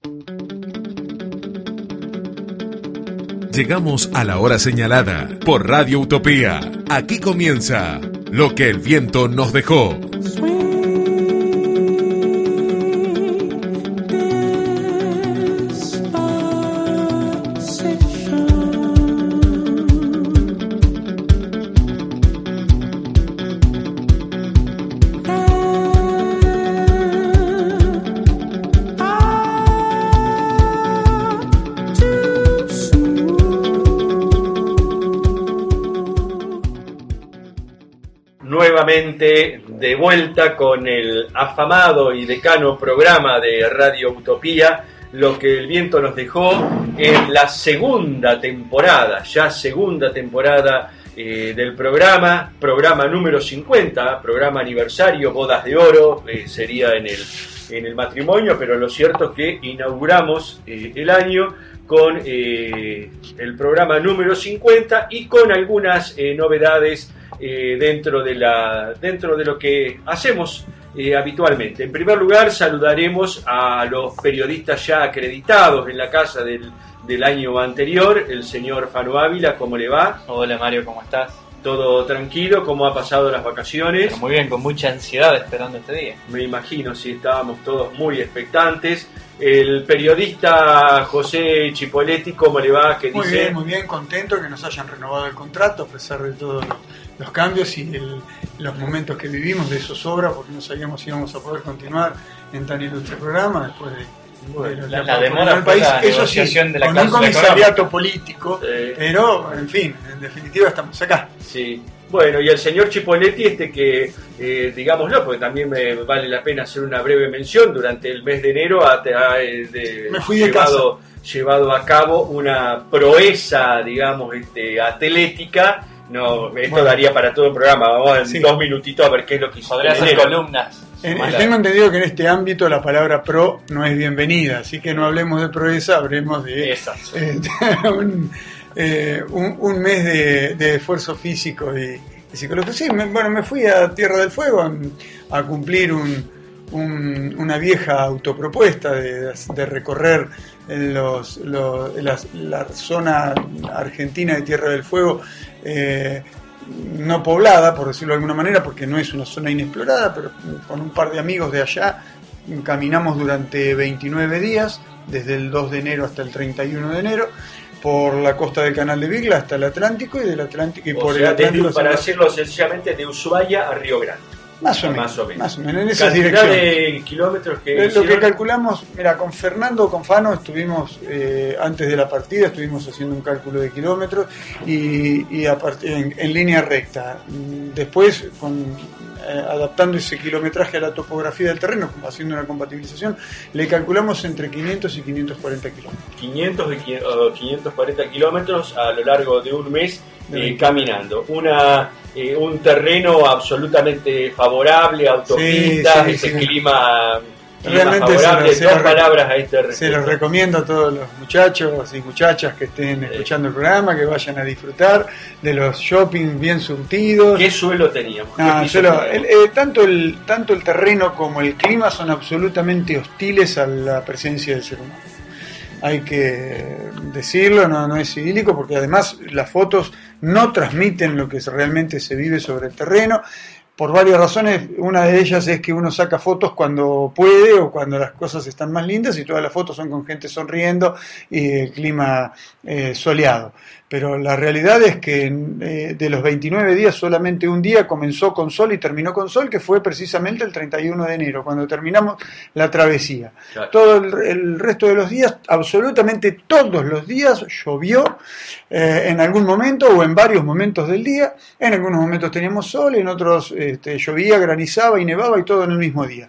Llegamos a la hora señalada por Radio Utopía. Aquí comienza Lo que el viento nos dejó. De vuelta con el afamado y decano programa de Radio Utopía, Lo que el viento nos dejó, en la segunda temporada del programa número 50, programa aniversario, bodas de oro, sería en el matrimonio, pero lo cierto es que inauguramos el año con el programa número 50 y con algunas novedades dentro de lo que hacemos habitualmente. En primer lugar, saludaremos a los periodistas ya acreditados en la casa del año anterior, el señor Fano Ávila. ¿Cómo le va? Hola Mario, ¿cómo estás? ¿Todo tranquilo? ¿Cómo ha pasado las vacaciones? Pero muy bien, con mucha ansiedad esperando este día. Me imagino, sí, estábamos todos muy expectantes. El periodista José Chipoletti, ¿cómo le va? ¿Qué dice? Muy bien, contento que nos hayan renovado el contrato a pesar de todos los cambios y los momentos que vivimos de zozobra, porque no sabíamos si íbamos a poder continuar en tan ilustre programa después de la demora del país. La eso sí, de la con un comisariato económica. Político, pero en fin, en definitiva estamos acá. Sí. Bueno, y el señor Chipoletti, que digámoslo, porque también me vale la pena hacer una breve mención, durante el mes de enero me fui de casa. Llevado a cabo una proeza, digamos, atlética. No, esto daría para todo el programa. Vamos en 2 minutitos a ver qué es lo que hizo. Podría hacer columnas. Tengo entendido que en este ámbito la palabra pro no es bienvenida, así que no hablemos de proeza, hablemos de un mes de esfuerzo físico y psicológico. Sí, me fui a Tierra del Fuego a cumplir una vieja autopropuesta de recorrer la zona argentina de Tierra del Fuego, no poblada, por decirlo de alguna manera, porque no es una zona inexplorada, pero con un par de amigos de allá caminamos durante 29 días, desde el 2 de enero hasta el 31 de enero, por la costa del Canal de Vigla hasta el Atlántico, y del Atlántico y por el Atlántico. Para decirlo sencillamente, de Ushuaia a Río Grande. Más o menos, en esas cantidad direcciones. De kilómetros que lo que calculamos, mira, con Fano estuvimos, antes de la partida, estuvimos haciendo un cálculo de kilómetros y en línea recta. Después, adaptando ese kilometraje a la topografía del terreno, haciendo una compatibilización, le calculamos entre 500 y 540 kilómetros. 500 y 540 kilómetros a lo largo de un mes caminando. Un terreno absolutamente favorable, autopistas, clima realmente favorable. Dos palabras a este respecto. Se los recomiendo a todos los muchachos y muchachas que estén escuchando el programa, que vayan a disfrutar de los shopping bien surtidos. ¿Qué suelo teníamos? Tanto el terreno como el clima son absolutamente hostiles a la presencia del ser humano. Hay que decirlo, no es idílico, porque además las fotos no transmiten lo que realmente se vive sobre el terreno, por varias razones. Una de ellas es que uno saca fotos cuando puede o cuando las cosas están más lindas, y todas las fotos son con gente sonriendo y el clima soleado. Pero la realidad es que de los 29 días solamente un día comenzó con sol y terminó con sol, que fue precisamente el 31 de enero, cuando terminamos la travesía. Claro. Todo el resto de los días, absolutamente todos los días, llovió en algún momento o en varios momentos del día. En algunos momentos teníamos sol, en otros llovía, granizaba y nevaba, y todo en el mismo día.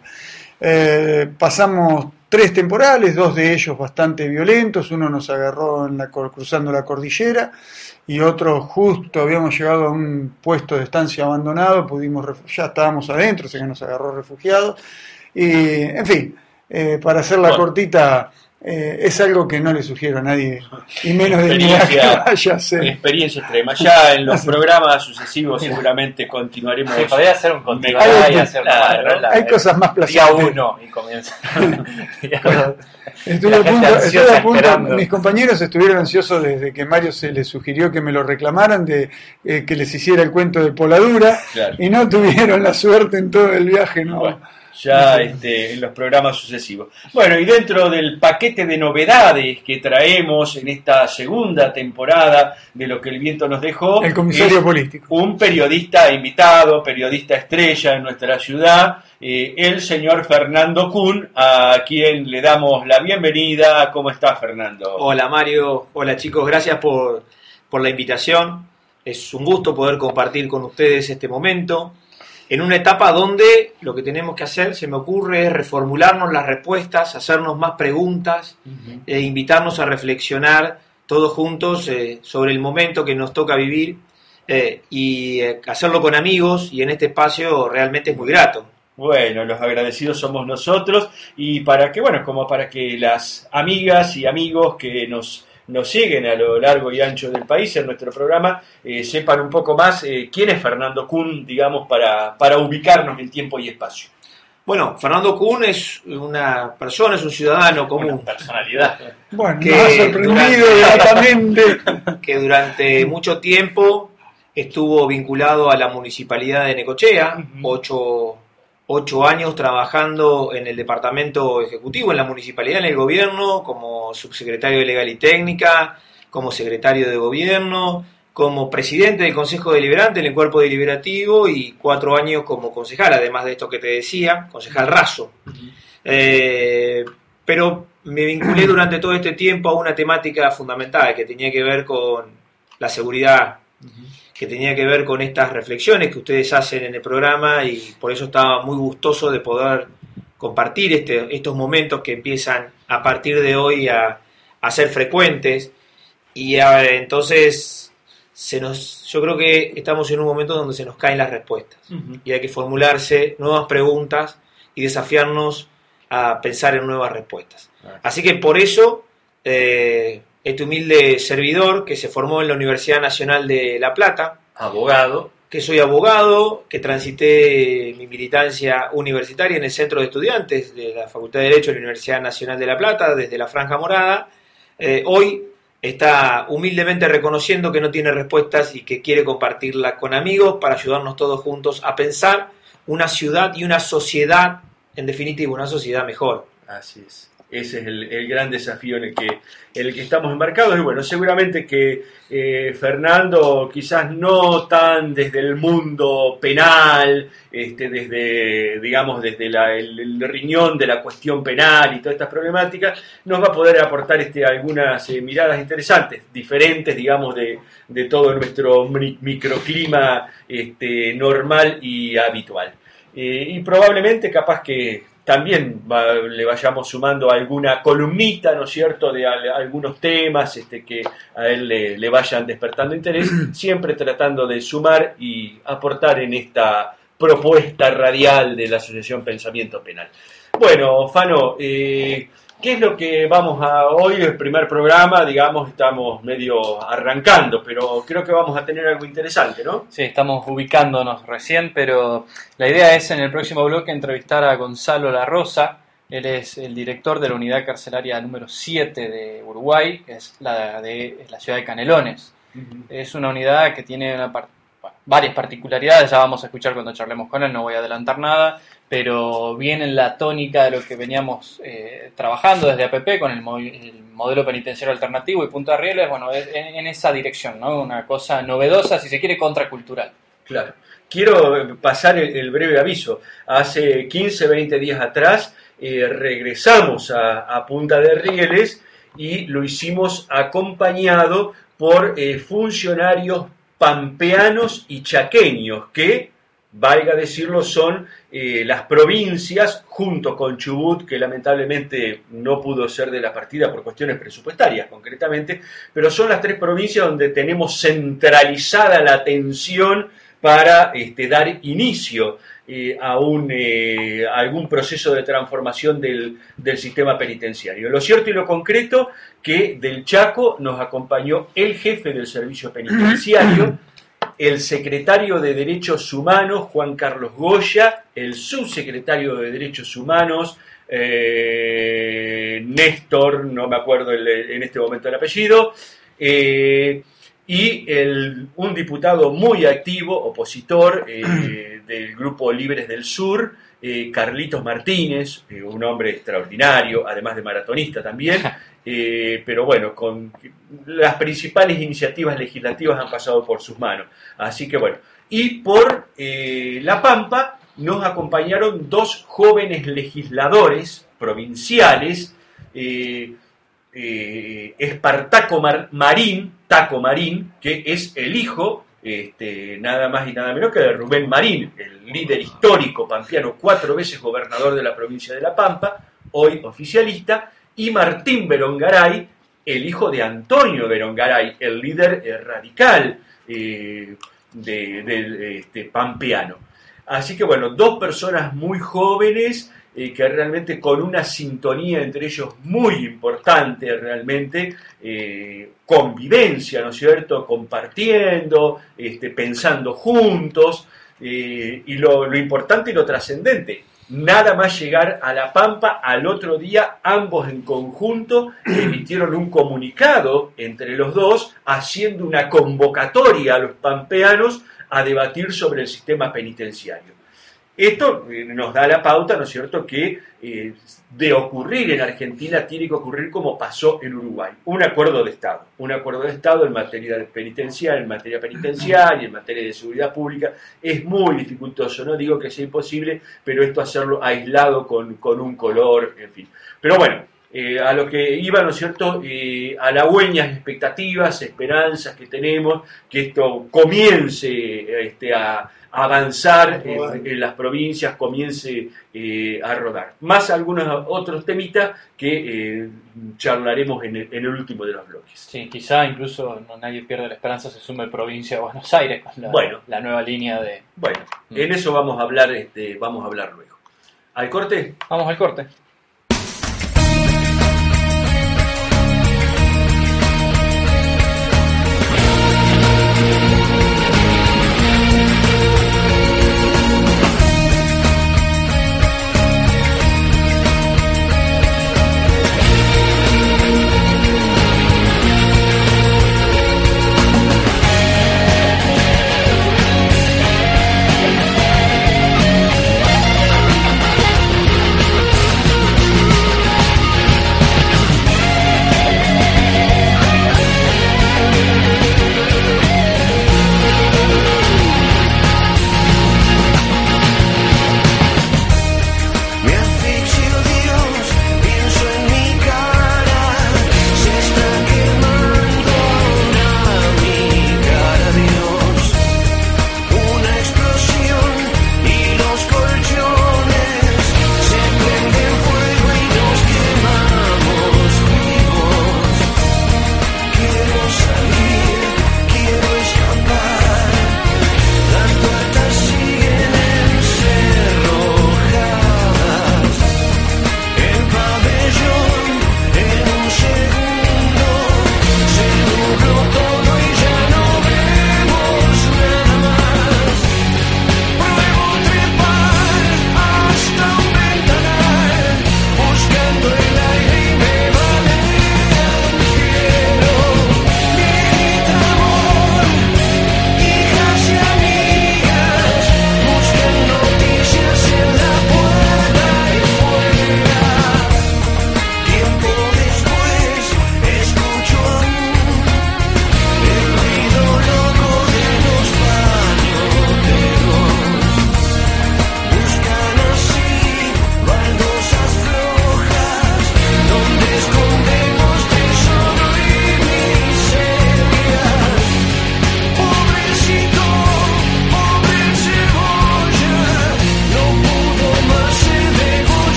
Pasamos 3 temporales, 2 de ellos bastante violentos. Uno nos agarró cruzando la cordillera, y otro justo habíamos llegado a un puesto de estancia abandonado, ya estábamos adentro, así que nos agarró refugiados. Y en fin, para hacerla cortita, es algo que no le sugiero a nadie, y menos de mí que vaya a hacer. Experiencia extrema. Ya en los programas sucesivos seguramente continuaremos. Se podría hacer un continuar y hacer hay cosas más placenteras. Día 1 y comienza. Estuve a punto, mis compañeros estuvieron ansiosos desde que Mario se les sugirió que me lo reclamaran, de que les hiciera el cuento de Poladura, claro. Y no tuvieron la suerte en todo el viaje, ¿no? Bueno, ya en los programas sucesivos. Bueno, y dentro del paquete de novedades que traemos en esta segunda temporada de Lo que el viento nos dejó, el comisario político, un periodista invitado, periodista estrella en nuestra ciudad, el señor Fernando Kuhn, a quien le damos la bienvenida. ¿Cómo está, Fernando? Hola, Mario. Hola, chicos. Gracias por la invitación. Es un gusto poder compartir con ustedes este momento en una etapa donde lo que tenemos que hacer, se me ocurre, es reformularnos las respuestas, hacernos más preguntas, e invitarnos a reflexionar todos juntos sobre el momento que nos toca vivir, y hacerlo con amigos, y en este espacio realmente es muy grato. Bueno, los agradecidos somos nosotros, y para que las amigas y amigos que nos siguen a lo largo y ancho del país en nuestro programa sepan un poco más quién es Fernando Kuhn, digamos, para ubicarnos en tiempo y espacio. Bueno, Fernando Kuhn es una persona, es un ciudadano común. Una personalidad. Bueno, me ha sorprendido gratamente. Que durante mucho tiempo estuvo vinculado a la municipalidad de Necochea, 8 años trabajando en el departamento ejecutivo, en la municipalidad, en el gobierno, como subsecretario de Legal y Técnica, como secretario de gobierno, como presidente del Consejo Deliberante en el cuerpo deliberativo, y 4 años como concejal, además de esto que te decía, concejal raso. Pero me vinculé durante todo este tiempo a una temática fundamental que tenía que ver con la seguridad, que tenía que ver con estas reflexiones que ustedes hacen en el programa, y por eso estaba muy gustoso de poder compartir estos momentos que empiezan a partir de hoy a ser frecuentes, y entonces yo creo que estamos en un momento donde se nos caen las respuestas, y hay que formularse nuevas preguntas y desafiarnos a pensar en nuevas respuestas. Así que por eso este humilde servidor, que se formó en la Universidad Nacional de La Plata, que soy abogado, que transité mi militancia universitaria en el Centro de Estudiantes de la Facultad de Derecho de la Universidad Nacional de La Plata, desde la Franja Morada, hoy está humildemente reconociendo que no tiene respuestas y que quiere compartirla con amigos para ayudarnos todos juntos a pensar una ciudad y una sociedad, en definitiva, una sociedad mejor. Así es. Ese es el gran desafío en el que estamos embarcados. Y bueno, seguramente que Fernando, quizás no tan desde el mundo penal, desde el riñón de la cuestión penal y todas estas problemáticas, nos va a poder aportar algunas miradas interesantes, diferentes, digamos, de todo nuestro microclima normal y habitual. Y probablemente capaz que también le vayamos sumando alguna columnita, ¿no es cierto?, de algunos temas que a él le vayan despertando interés, siempre tratando de sumar y aportar en esta propuesta radial de la Asociación Pensamiento Penal. Bueno, Fano, ¿qué es lo que vamos a hoy? El primer programa, digamos, estamos medio arrancando, pero creo que vamos a tener algo interesante, ¿no? Sí, estamos ubicándonos recién, pero la idea es en el próximo bloque entrevistar a Gonzalo La Rosa. Él es el director de la unidad carcelaria número 7 de Uruguay, que es la ciudad de Canelones. Es una unidad que tiene varias particularidades, ya vamos a escuchar cuando charlemos con él, no voy a adelantar nada, pero viene en la tónica de lo que veníamos trabajando desde APP con el modelo penitenciario alternativo y Punta Rieles, bueno, en esa dirección, ¿no? Una cosa novedosa, si se quiere, contracultural. Claro. Quiero pasar el breve aviso. Hace 15, 20 días atrás regresamos a Punta de Rieles y lo hicimos acompañado por funcionarios pampeanos y chaqueños que, valga decirlo, son las provincias, junto con Chubut, que lamentablemente no pudo ser de la partida por cuestiones presupuestarias concretamente, pero son las 3 provincias donde tenemos centralizada la atención para dar inicio algún proceso de transformación del sistema penitenciario. Lo cierto y lo concreto que del Chaco nos acompañó el jefe del servicio penitenciario, el secretario de Derechos Humanos, Juan Carlos Goya, el subsecretario de Derechos Humanos, Néstor, no me acuerdo en este momento el apellido, y un diputado muy activo, opositor del Grupo Libres del Sur, Carlitos Martínez, un hombre extraordinario, además de maratonista también, pero bueno, con las principales iniciativas legislativas han pasado por sus manos. Así que bueno, y por La Pampa nos acompañaron dos jóvenes legisladores provinciales, Espartaco Marín, Taco Marín, que es el hijo, nada más y nada menos que de Rubén Marín, el líder histórico pampeano, 4 veces gobernador de la provincia de La Pampa, hoy oficialista, y Martín Berongaray, el hijo de Antonio Berongaray, el líder radical pampeano. Así que bueno, dos personas muy jóvenes, que realmente con una sintonía entre ellos muy importante, realmente, convivencia, ¿no es cierto?, compartiendo, pensando juntos, y lo importante y lo trascendente, nada más llegar a La Pampa, al otro día ambos en conjunto emitieron un comunicado entre los dos, haciendo una convocatoria a los pampeanos a debatir sobre el sistema penitenciario. Esto nos da la pauta, ¿no es cierto?, que de ocurrir en Argentina tiene que ocurrir como pasó en Uruguay, un acuerdo de Estado en materia penitenciaria, en materia de seguridad pública. Es muy dificultoso, no digo que sea imposible, pero esto hacerlo aislado con un color, en fin. Pero bueno, a lo que iba, ¿no es cierto?, halagüeñas expectativas, esperanzas que tenemos, que esto comience a avanzar en las provincias, comience a rodar. Más algunos otros temitas que charlaremos en el último de los bloques. Sí, quizá incluso nadie pierde la esperanza, se sume provincia de Buenos Aires con la nueva línea de... Bueno, en eso vamos a hablar luego. ¿Al corte? Vamos al corte.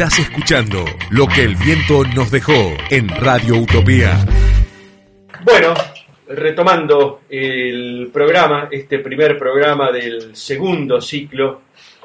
Estás escuchando Lo que el viento nos dejó en Radio Utopía. Bueno, retomando el programa, este primer programa del segundo ciclo,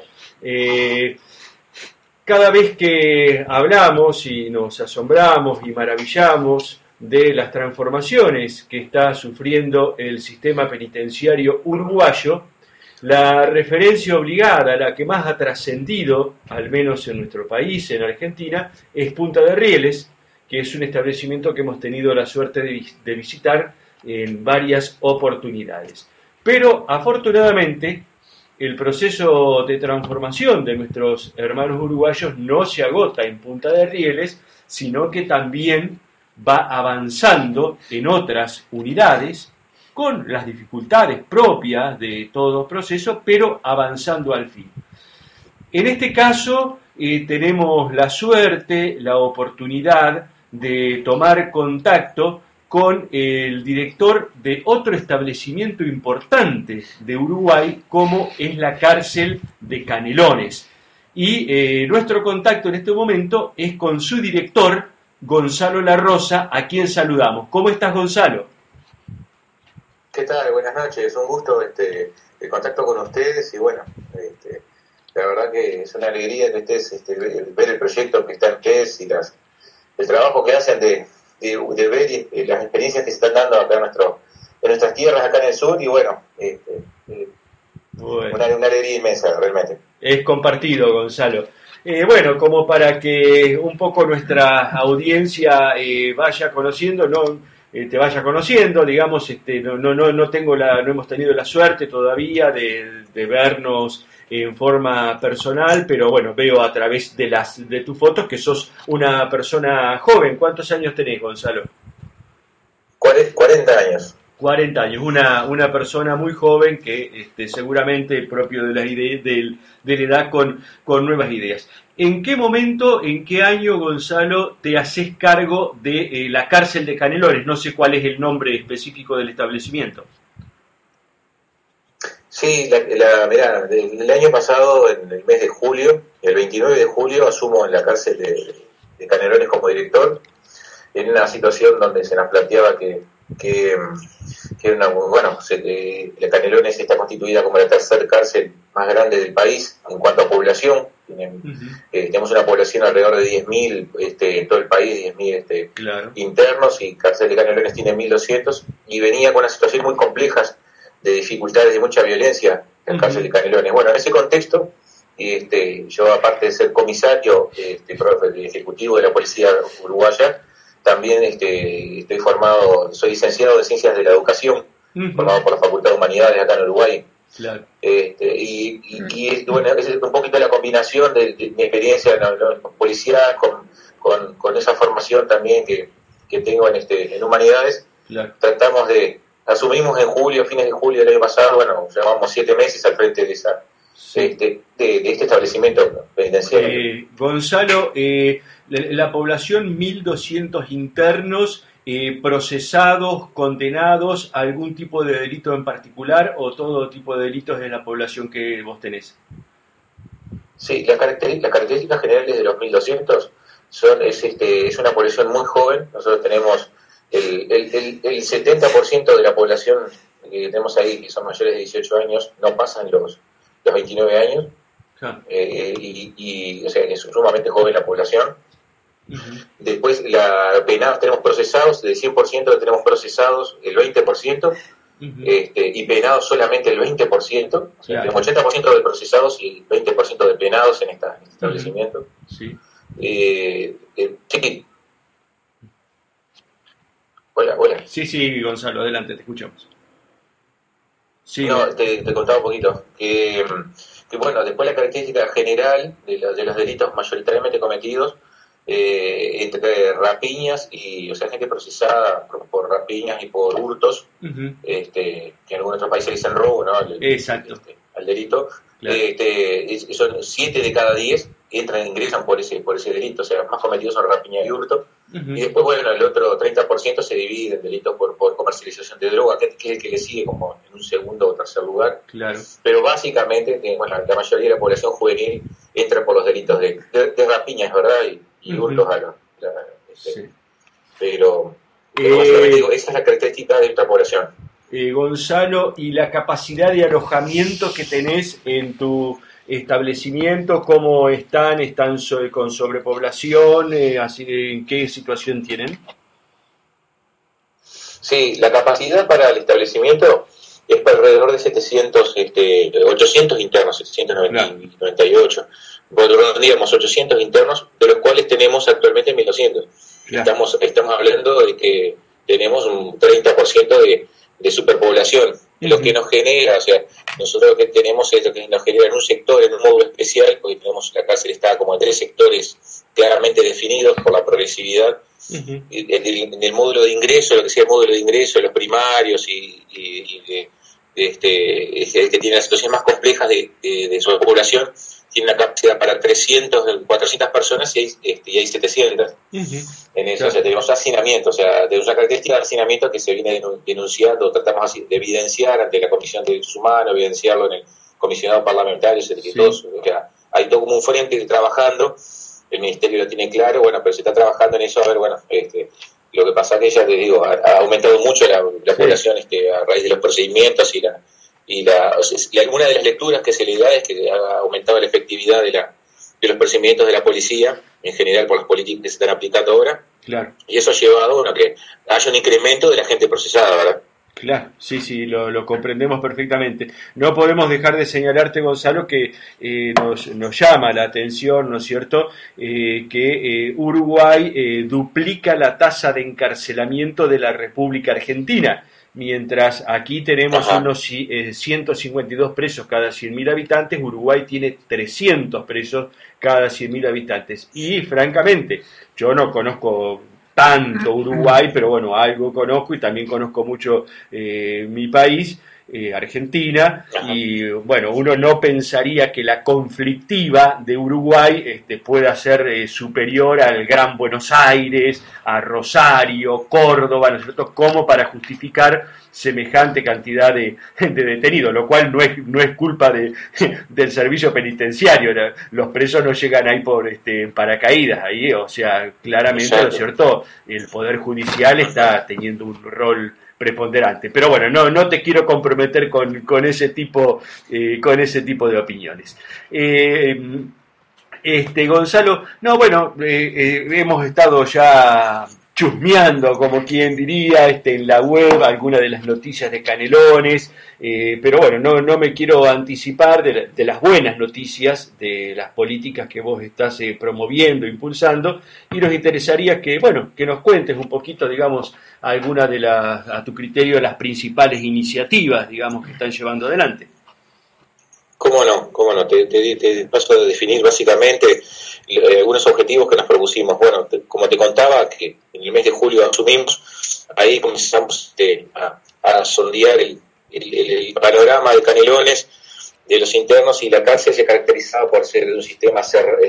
cada vez que hablamos y nos asombramos y maravillamos de las transformaciones que está sufriendo el sistema penitenciario uruguayo, la referencia obligada, la que más ha trascendido, al menos en nuestro país, en Argentina, es Punta de Rieles, que es un establecimiento que hemos tenido la suerte de visitar en varias oportunidades. Pero, afortunadamente, el proceso de transformación de nuestros hermanos uruguayos no se agota en Punta de Rieles, sino que también va avanzando en otras unidades, con las dificultades propias de todo proceso, pero avanzando al fin. En este caso, tenemos la suerte, la oportunidad de tomar contacto con el director de otro establecimiento importante de Uruguay, como es la cárcel de Canelones. Y nuestro contacto en este momento es con su director, Gonzalo La Rosa, a quien saludamos. ¿Cómo estás, Gonzalo? ¿Qué tal? Buenas noches, un gusto el contacto con ustedes y bueno, la verdad que es una alegría que estés ver el proyecto que están ustedes y el trabajo que hacen de ver y las experiencias que se están dando acá en nuestras tierras acá en el sur y bueno, Bueno. Una alegría inmensa realmente. Es compartido, Gonzalo. Bueno, como para que un poco nuestra audiencia vaya conociendo, te vaya conociendo, digamos, no hemos tenido la suerte todavía de vernos en forma personal, pero bueno, veo a través de tus fotos que sos una persona joven. ¿Cuántos años tenés, Gonzalo? 40 años. 40 años, una persona muy joven que seguramente propio de la edad con nuevas ideas. ¿En qué momento, en qué año, Gonzalo, te haces cargo de la cárcel de Canelones? No sé cuál es el nombre específico del establecimiento. Sí, mirá, el año pasado, en el mes de julio, el 29 de julio, asumo en la cárcel de Canelones como director, en una situación donde se nos planteaba que la Canelones está constituida como la tercera cárcel más grande del país en cuanto a población. Tenemos una población alrededor de 10.000 en todo el país, 10.000 Claro. internos, y cárcel de Canelones tiene 1.200, y venía con una situación muy compleja de dificultades, de mucha violencia en la cárcel de Canelones. Bueno, en ese contexto, yo, aparte de ser comisario ejecutivo de la policía uruguaya, también estoy formado, soy licenciado de Ciencias de la Educación, formado por la Facultad de Humanidades acá en Uruguay. Claro. Bueno, es un poquito la combinación de mi experiencia en policial con esa formación también que tengo en Humanidades. Claro. Asumimos en julio, fines de julio del año pasado, bueno, llevamos 7 meses al frente de este establecimiento penitenciario. Gonzalo, la población, 1.200 internos procesados, condenados a algún tipo de delito en particular o todo tipo de delitos en la población que vos tenés. Sí, las características generales de los 1.200 es una población muy joven. Nosotros tenemos el 70% de la población que tenemos ahí, que son mayores de 18 años, no pasan los 29 años. Ah. O sea, es sumamente joven la población. Uh-huh. Después, penados tenemos procesados, del 100% tenemos procesados el 20%, uh-huh. Y penados solamente el 20%. O sea, Claro. tenemos 80% de procesados y 20% de penados en este establecimiento. Sí. Chiqui. Hola. Sí, Gonzalo, adelante, te escuchamos. Sí. No, te contaba un poquito. Que bueno, después la característica general de los delitos mayoritariamente cometidos, entre rapiñas y, o sea, gente procesada por rapiñas y por hurtos, Uh-huh. que en algunos otros países le dicen robo, ¿no? Exacto. Al delito. Claro. Son 7 de cada 10 ingresan por ese delito, o sea, los más cometidos son rapiña y hurto. Uh-huh. Y después, bueno, el otro 30% se divide en delitos por comercialización de droga, que es el que le sigue como en un segundo o tercer lugar. Claro. Pero básicamente, bueno, la mayoría de la población juvenil entra por los delitos de rapiña, es verdad, y hurtos a los... Sí. Pero básicamente digo, esa es la característica de nuestra población. Gonzalo, ¿y la capacidad de alojamiento que tenés en tu establecimiento, cómo están? ¿Están con sobrepoblación? Así, ¿en qué situación tienen? Sí, la capacidad para el establecimiento es para alrededor de 800 internos, 798. Bueno, digamos 800 internos, de los cuales tenemos actualmente 1.200. Claro. Estamos hablando de que tenemos un 30% de superpoblación, lo que nos genera, o sea, nosotros lo que tenemos es lo que nos genera en un sector, en un módulo especial, porque tenemos la cárcel está como en 3 sectores claramente definidos por la progresividad. En el módulo de ingreso, lo que sea el módulo de ingreso, los primarios que tienen las situaciones más complejas de su población, tiene una capacidad para 300, 400 personas y hay 700. En eso, claro. O sea, tenemos hacinamiento, o sea, tenemos una característica de hacinamiento que se viene denunciando, tratamos así de evidenciar ante la Comisión de Derechos Humanos, evidenciarlo en el comisionado parlamentario, todos, o sea, hay todo como un frente trabajando, el Ministerio lo tiene claro, bueno, pero se está trabajando en eso, a ver, bueno, lo que pasa es que ya te digo, ha aumentado mucho la población a raíz de los procedimientos y alguna de las lecturas que se le da es que ha aumentado la efectividad de los procedimientos de la policía, en general por las políticas que se están aplicando ahora, claro. Y eso ha llevado a que haya un incremento de la gente procesada, ¿verdad? Claro, sí, lo comprendemos perfectamente. No podemos dejar de señalarte, Gonzalo, que nos llama la atención, ¿no es cierto?, que Uruguay duplica la tasa de encarcelamiento de la República Argentina. Mientras aquí tenemos unos 152 presos cada 100.000 habitantes, Uruguay tiene 300 presos cada 100.000 habitantes. Y francamente, yo no conozco tanto Uruguay, pero bueno, algo conozco y también conozco mucho mi país, Argentina, y bueno, uno no pensaría que la conflictiva de Uruguay pueda ser superior al Gran Buenos Aires, a Rosario, Córdoba, ¿no es cierto?, como para justificar semejante cantidad de detenidos, lo cual no es culpa del servicio penitenciario. Los presos no llegan ahí por paracaídas, ahí, o sea, claramente, ¿no es cierto?, el Poder Judicial está teniendo un rol preponderante. Pero bueno, no te quiero comprometer con ese tipo de opiniones. Gonzalo, hemos estado ya chusmeando, como quien diría, en la web algunas de las noticias de Canelones, pero bueno, no me quiero anticipar de las buenas noticias, de las políticas que vos estás promoviendo, impulsando, y nos interesaría que nos cuentes un poquito, digamos, alguna a tu criterio, las principales iniciativas, digamos, que están llevando adelante. ¿Cómo no? Te paso a definir básicamente algunos objetivos que nos propusimos. Bueno, como te contaba, que en el mes de julio asumimos, ahí comenzamos a sondear el panorama de Canelones, de los internos, y la cárcel se caracterizaba por ser un sistema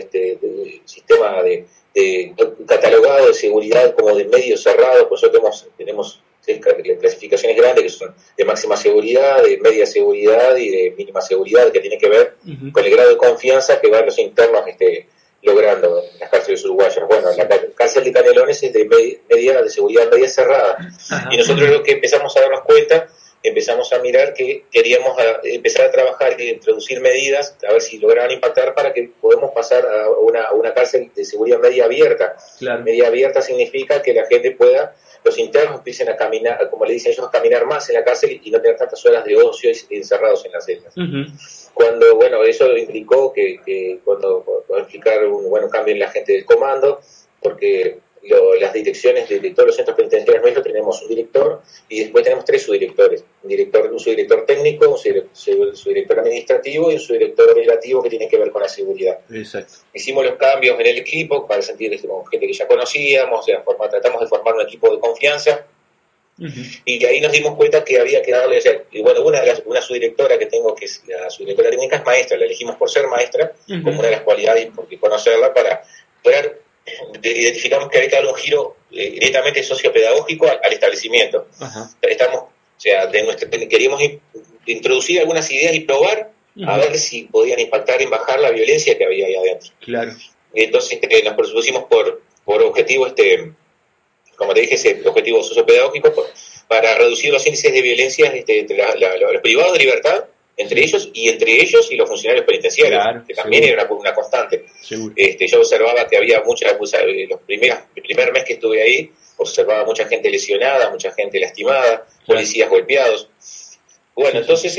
catalogado de seguridad como de medio cerrado. Por eso tenemos clasificaciones grandes que son de máxima seguridad, de media seguridad y de mínima seguridad, que tiene que ver con el grado de confianza que van los internos logrando en las cárceles uruguayas. Bueno, la cárcel de Canelones es de seguridad media cerrada. Y nosotros lo que empezamos a darnos cuenta, empezamos a mirar que queríamos empezar a trabajar y introducir medidas, a ver si lograban impactar para que podamos pasar a una cárcel de seguridad media abierta. Claro. Media abierta significa que la gente los internos empiecen a caminar, como le dicen ellos, a caminar más en la cárcel y no tener tantas horas de ocio encerrados en las celdas. Cuando, eso implicó que cuando implicar un cambio en la gente del comando, porque las direcciones de todos los centros penitenciarios nuestros tenemos un director y después tenemos 3 subdirectores, un subdirector técnico, un subdirector administrativo y un subdirector operativo que tiene que ver con la seguridad. Exacto. Hicimos los cambios en el equipo para sentir con gente que ya conocíamos, tratamos de formar un equipo de confianza. Y ahí nos dimos cuenta que había que darle, una subdirectora que tengo, que es la subdirectora técnica, es maestra, la elegimos por ser maestra, como una de las cualidades, porque conocerla para poder identificamos que había que darle un giro directamente sociopedagógico al establecimiento. Queríamos introducir algunas ideas y probar a ver si podían impactar en bajar la violencia que había ahí adentro. Claro. Entonces nos propusimos por objetivo, como te dije, ese objetivo sociopedagógico para reducir los índices de violencia entre los privados de libertad, entre ellos y los funcionarios penitenciarios, Claro, que también seguro. era una constante. Seguro. Yo observaba que había el primer mes que estuve ahí, observaba mucha gente lesionada, mucha gente lastimada, policías golpeados. Bueno, entonces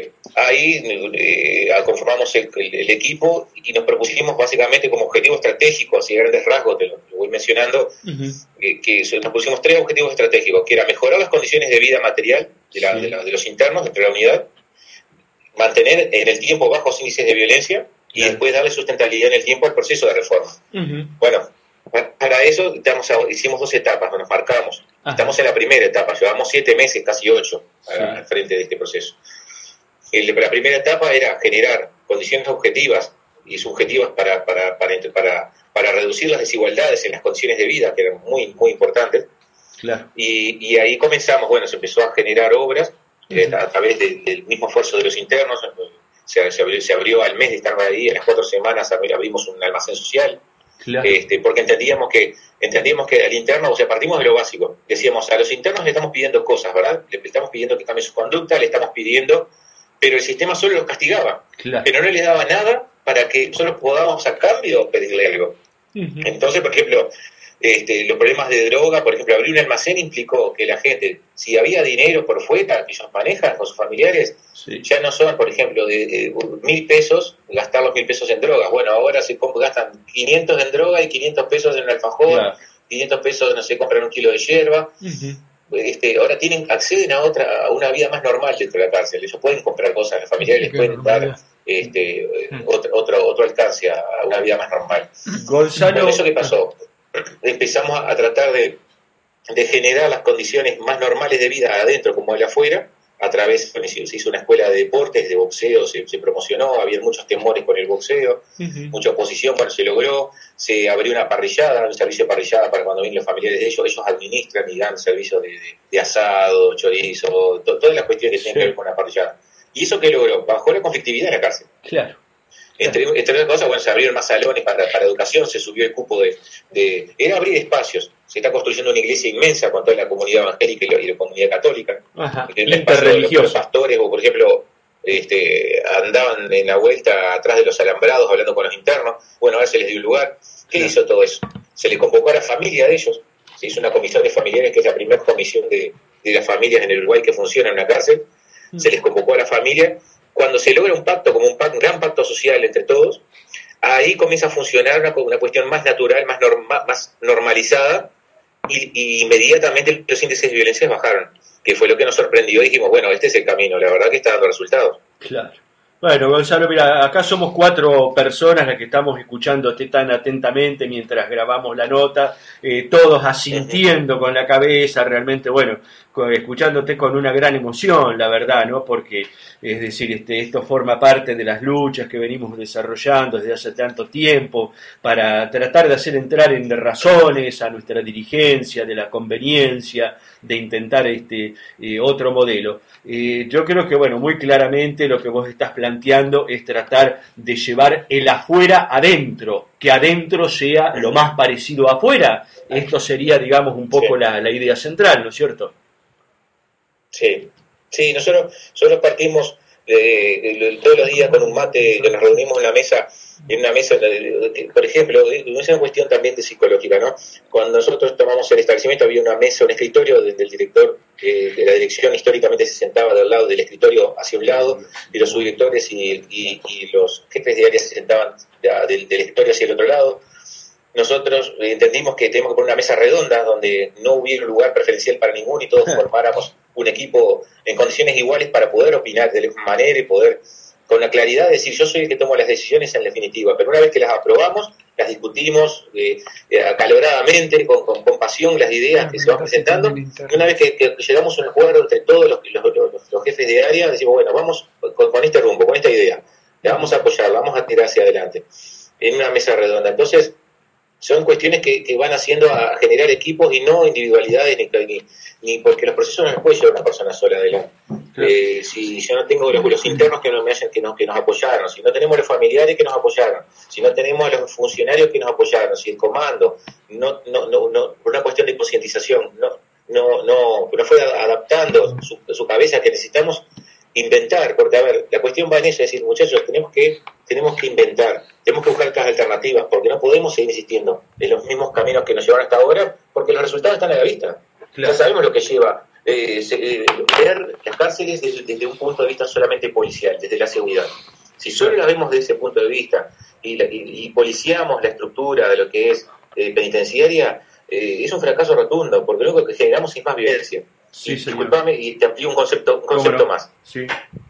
ahí conformamos el equipo y nos propusimos básicamente como objetivo estratégico, así a grandes rasgos, te lo voy mencionando, que nos pusimos 3 objetivos estratégicos, que era mejorar las condiciones de vida material de los internos dentro de la unidad, mantener en el tiempo bajos índices de violencia y después darle sustentabilidad en el tiempo al proceso de reforma. Bueno, para eso hicimos 2 etapas, nos marcamos. Estamos en la primera etapa, llevamos 7 meses, casi 8, al frente de este proceso. La primera etapa era generar condiciones objetivas y subjetivas para reducir las desigualdades en las condiciones de vida, que eran muy, muy importantes. Claro. Y ahí comenzamos, se empezó a generar obras a través del mismo esfuerzo de los internos. Se abrió al mes de estar ahí, a las 4 semanas abrimos un almacén social. Claro. Porque entendíamos que al interno, partimos de lo básico. Decíamos, a los internos le estamos pidiendo cosas, ¿verdad? Le estamos pidiendo que cambie su conducta, le estamos pidiendo, pero el sistema solo los castigaba. Claro. Pero no les daba nada para que nosotros podamos a cambio pedirle algo. Entonces, por ejemplo, los problemas de droga, por ejemplo, abrir un almacén implicó que la gente, si había dinero por fuera que ellos manejan con sus familiares, ya no son, por ejemplo, de 1.000 pesos, gastar los 1.000 pesos en drogas. Bueno, ahora gastan 500 en droga y 500 pesos en un alfajor, 500 pesos, compran un kilo de yerba. Ahora acceden a una vida más normal dentro de la cárcel. Ellos pueden comprar cosas, los familiares les pueden dar otro alcance a una vida más normal. Gonzalo, Bueno, ¿eso qué pasó? Empezamos a tratar de generar las condiciones más normales de vida adentro como de afuera, a través, se hizo una escuela de deportes, de boxeo, se promocionó, había muchos temores con el boxeo, mucha oposición, se logró, se abrió una parrillada, un servicio de parrillada para cuando vienen los familiares de ellos administran y dan servicio de asado, chorizo, todas las cuestiones que tienen que ver con la parrillada. ¿Y eso qué logró? Bajó la conflictividad en la cárcel. Claro. Entre otras cosas, se abrieron más salones para educación, se subió el cupo era abrir espacios. Se está construyendo una iglesia inmensa con toda la comunidad evangélica y la comunidad católica. Interreligiosa. Los pastores, o por ejemplo, andaban en la vuelta atrás de los alambrados hablando con los internos. Bueno, a ver, se les dio un lugar. ¿Qué hizo todo eso? Se les convocó a la familia de ellos. Se hizo una comisión de familiares, que es la primera comisión de las familias en el Uruguay que funciona en una cárcel. Se les convocó a la familia. Cuando se logra un pacto, como un gran pacto social entre todos, ahí comienza a funcionar una cuestión más natural, más normalizada, y inmediatamente los índices de violencia bajaron, que fue lo que nos sorprendió. Y dijimos, bueno, este es el camino, la verdad que está dando resultados. Claro. Bueno, Gonzalo, mira, acá somos 4 personas las que estamos escuchándote tan atentamente mientras grabamos la nota, todos asintiendo con la cabeza, realmente, bueno, escuchándote con una gran emoción, la verdad, ¿no? Porque, es decir, esto forma parte de las luchas que venimos desarrollando desde hace tanto tiempo para tratar de hacer entrar en razones a nuestra dirigencia de la conveniencia de intentar otro modelo. Yo creo que, bueno, muy claramente lo que vos estás planteando es tratar de llevar el afuera adentro, que adentro sea lo más parecido a afuera. Esto sería, digamos, un poco la idea central, ¿no es cierto? Sí, nosotros partimos todos los días con un mate, que nos reunimos en una mesa, por ejemplo, es una cuestión también de psicológica, ¿no? Cuando nosotros tomamos el establecimiento había una mesa, un escritorio del director de la dirección, históricamente se sentaba del lado del escritorio hacia un lado, y los subdirectores y los jefes de área se sentaban del escritorio hacia el otro lado. Nosotros entendimos que tenemos que poner una mesa redonda donde no hubiera un lugar preferencial para ninguno y todos formáramos un equipo en condiciones iguales para poder opinar de la misma manera y poder con la claridad decir yo soy el que tomo las decisiones en definitiva, pero una vez que las aprobamos, las discutimos acaloradamente, con pasión las ideas que se van presentando, y una vez que llegamos a un acuerdo entre todos los jefes de área, decimos bueno, vamos con este rumbo, con esta idea, la vamos a apoyar, la vamos a tirar hacia adelante en una mesa redonda. Entonces son cuestiones que van haciendo a generar equipos y no individualidades, ni porque los procesos no los puede llevar una persona sola adelante. si yo no tengo los internos que nos apoyaron, si no tenemos los familiares que nos apoyaron, si no tenemos los funcionarios que nos apoyaron, si el comando no por una cuestión de concientización no fue adaptando su cabeza, que necesitamos inventar, porque a ver, la cuestión va en eso, es decir, muchachos, tenemos que inventar, tenemos que buscar otras alternativas, porque no podemos seguir insistiendo en los mismos caminos que nos llevaron hasta ahora, porque los resultados están a la vista. Claro. Ya sabemos lo que lleva ver las cárceles desde un punto de vista solamente policial, desde la seguridad. Si solo la vemos desde ese punto de vista y policiamos la estructura de lo que es penitenciaria, es un fracaso rotundo, porque lo único que generamos es más violencia. Sí, disculpame, y te amplío un concepto más. Sí.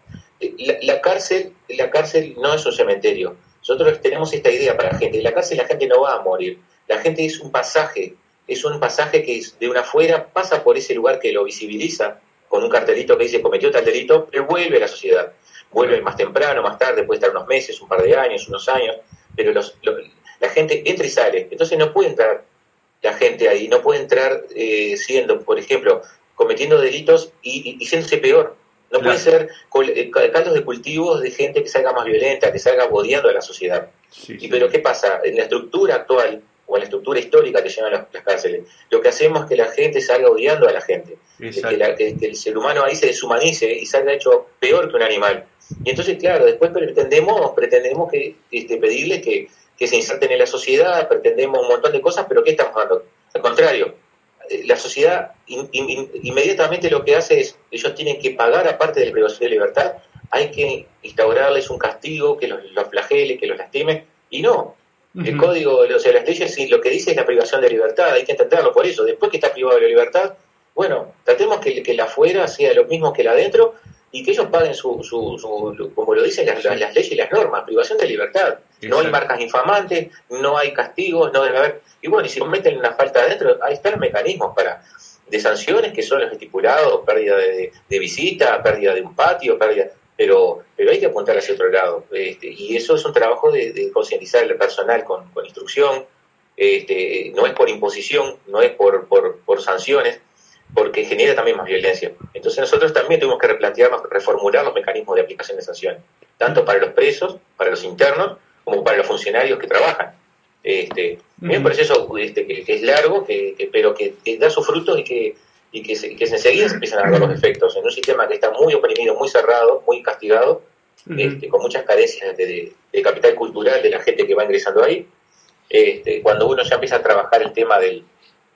La cárcel no es un cementerio. Nosotros tenemos esta idea para la gente. En la cárcel la gente no va a morir. La gente es un pasaje que de una afuera pasa por ese lugar que lo visibiliza con un cartelito que dice cometió tal delito, pero vuelve a la sociedad. Vuelve más temprano, más tarde, puede estar unos meses, un par de años, unos años, pero la gente entra y sale. Entonces no puede entrar la gente ahí, no puede entrar siendo, por ejemplo, cometiendo delitos y siéndose peor. No puede ser caldos de cultivos de gente que salga más violenta, que salga odiando a la sociedad. Pero ¿qué pasa? En la estructura actual, o en la estructura histórica que llevan las cárceles, lo que hacemos es que la gente salga odiando a la gente. Que el ser humano ahí se deshumanice y salga hecho peor que un animal. Y entonces, claro, después pretendemos que pedirles que se inserten en la sociedad, pretendemos un montón de cosas, pero ¿qué estamos dando? Al contrario, la sociedad inmediatamente lo que hace es, ellos tienen que pagar, aparte de la privación de libertad, hay que instaurarles un castigo que los flagele, que los lastime, y no. El código, o sea, las leyes, lo que dice es la privación de libertad, hay que entenderlo por eso. Después que está privado de la libertad, bueno, tratemos que la afuera sea lo mismo que la adentro, y que ellos paguen como lo dicen las leyes y las normas, privación de libertad. No hay marcas infamantes, no hay castigos, no debe haber. Y bueno, y si cometen una falta adentro, ahí están los mecanismos de sanciones, que son los estipulados: pérdida de visita, pérdida de un patio, pero hay que apuntar hacia otro lado. Y eso es un trabajo de concientizar al personal con instrucción. No es por imposición, no es por sanciones, porque genera también más violencia. Entonces nosotros también tuvimos que replantearnos, reformular los mecanismos de aplicación de sanciones, tanto para los presos, para los internos, como para los funcionarios que trabajan. Un proceso que es largo, pero que da sus frutos y que enseguida se empiezan a dar los efectos en un sistema que está muy oprimido, muy cerrado, muy castigado, con muchas carencias de capital cultural de la gente que va ingresando ahí. Cuando uno ya empieza a trabajar el tema del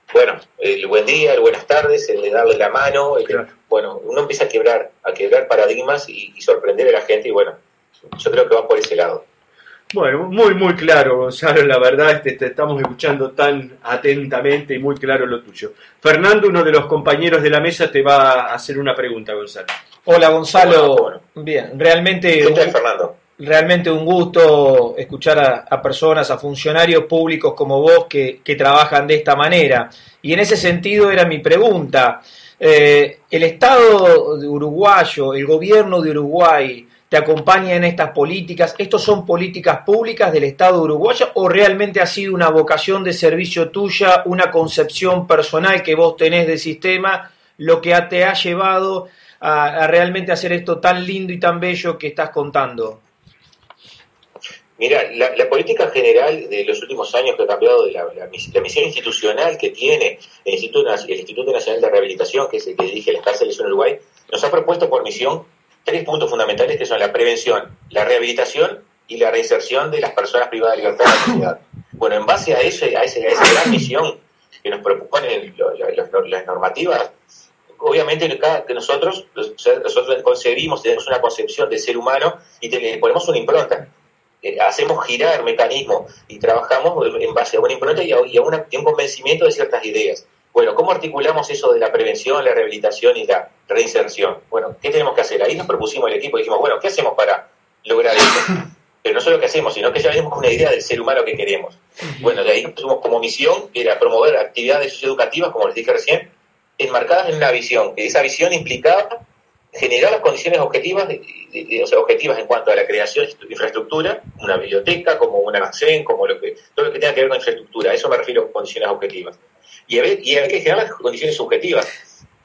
el buen día, el buenas tardes, el de darle la mano, uno empieza a quebrar paradigmas y sorprender a la gente, y bueno, yo creo que va por ese lado. Bueno, muy muy claro, Gonzalo, la verdad te estamos escuchando tan atentamente y muy claro lo tuyo. Fernando, uno de los compañeros de la mesa, te va a hacer una pregunta, Gonzalo. Hola, Gonzalo. Bien, realmente... ¿Qué tal, Fernando? Realmente un gusto escuchar a personas, a funcionarios públicos como vos que trabajan de esta manera. Y en ese sentido era mi pregunta. ¿El Estado uruguayo, el gobierno de Uruguay, te acompaña en estas políticas? ¿Estos son políticas públicas del Estado uruguayo o realmente ha sido una vocación de servicio tuya, una concepción personal que vos tenés del sistema, lo que te ha llevado a realmente hacer esto tan lindo y tan bello que estás contando? Mira, la política general de los últimos años que ha cambiado, de la misión institucional que tiene el Instituto Nacional de Rehabilitación, que es el que dirige las cárceles en Uruguay, nos ha propuesto por misión 3 puntos fundamentales, que son la prevención, la rehabilitación y la reinserción de las personas privadas de libertad en la sociedad. Bueno, en base a esa gran misión que nos proponen las normativas, obviamente que nosotros concebimos, tenemos una concepción de ser humano y le ponemos una impronta. Hacemos girar mecanismos y trabajamos en base a una impronta y a un convencimiento de ciertas ideas. Bueno, ¿cómo articulamos eso de la prevención, la rehabilitación y la reinserción? Bueno, ¿qué tenemos que hacer? Ahí nos propusimos el equipo y dijimos, bueno, ¿qué hacemos para lograr eso? Pero no solo qué hacemos, sino que ya venimos con una idea del ser humano que queremos. Bueno, de ahí pusimos como misión, que era promover actividades socioeducativas, como les dije recién, enmarcadas en una visión, que esa visión implicaba generar las condiciones objetivas, objetivas en cuanto a la creación de infraestructura, una biblioteca, como un almacén, como todo lo que tenga que ver con infraestructura. A eso me refiero con condiciones objetivas. Y hay que generar las condiciones subjetivas,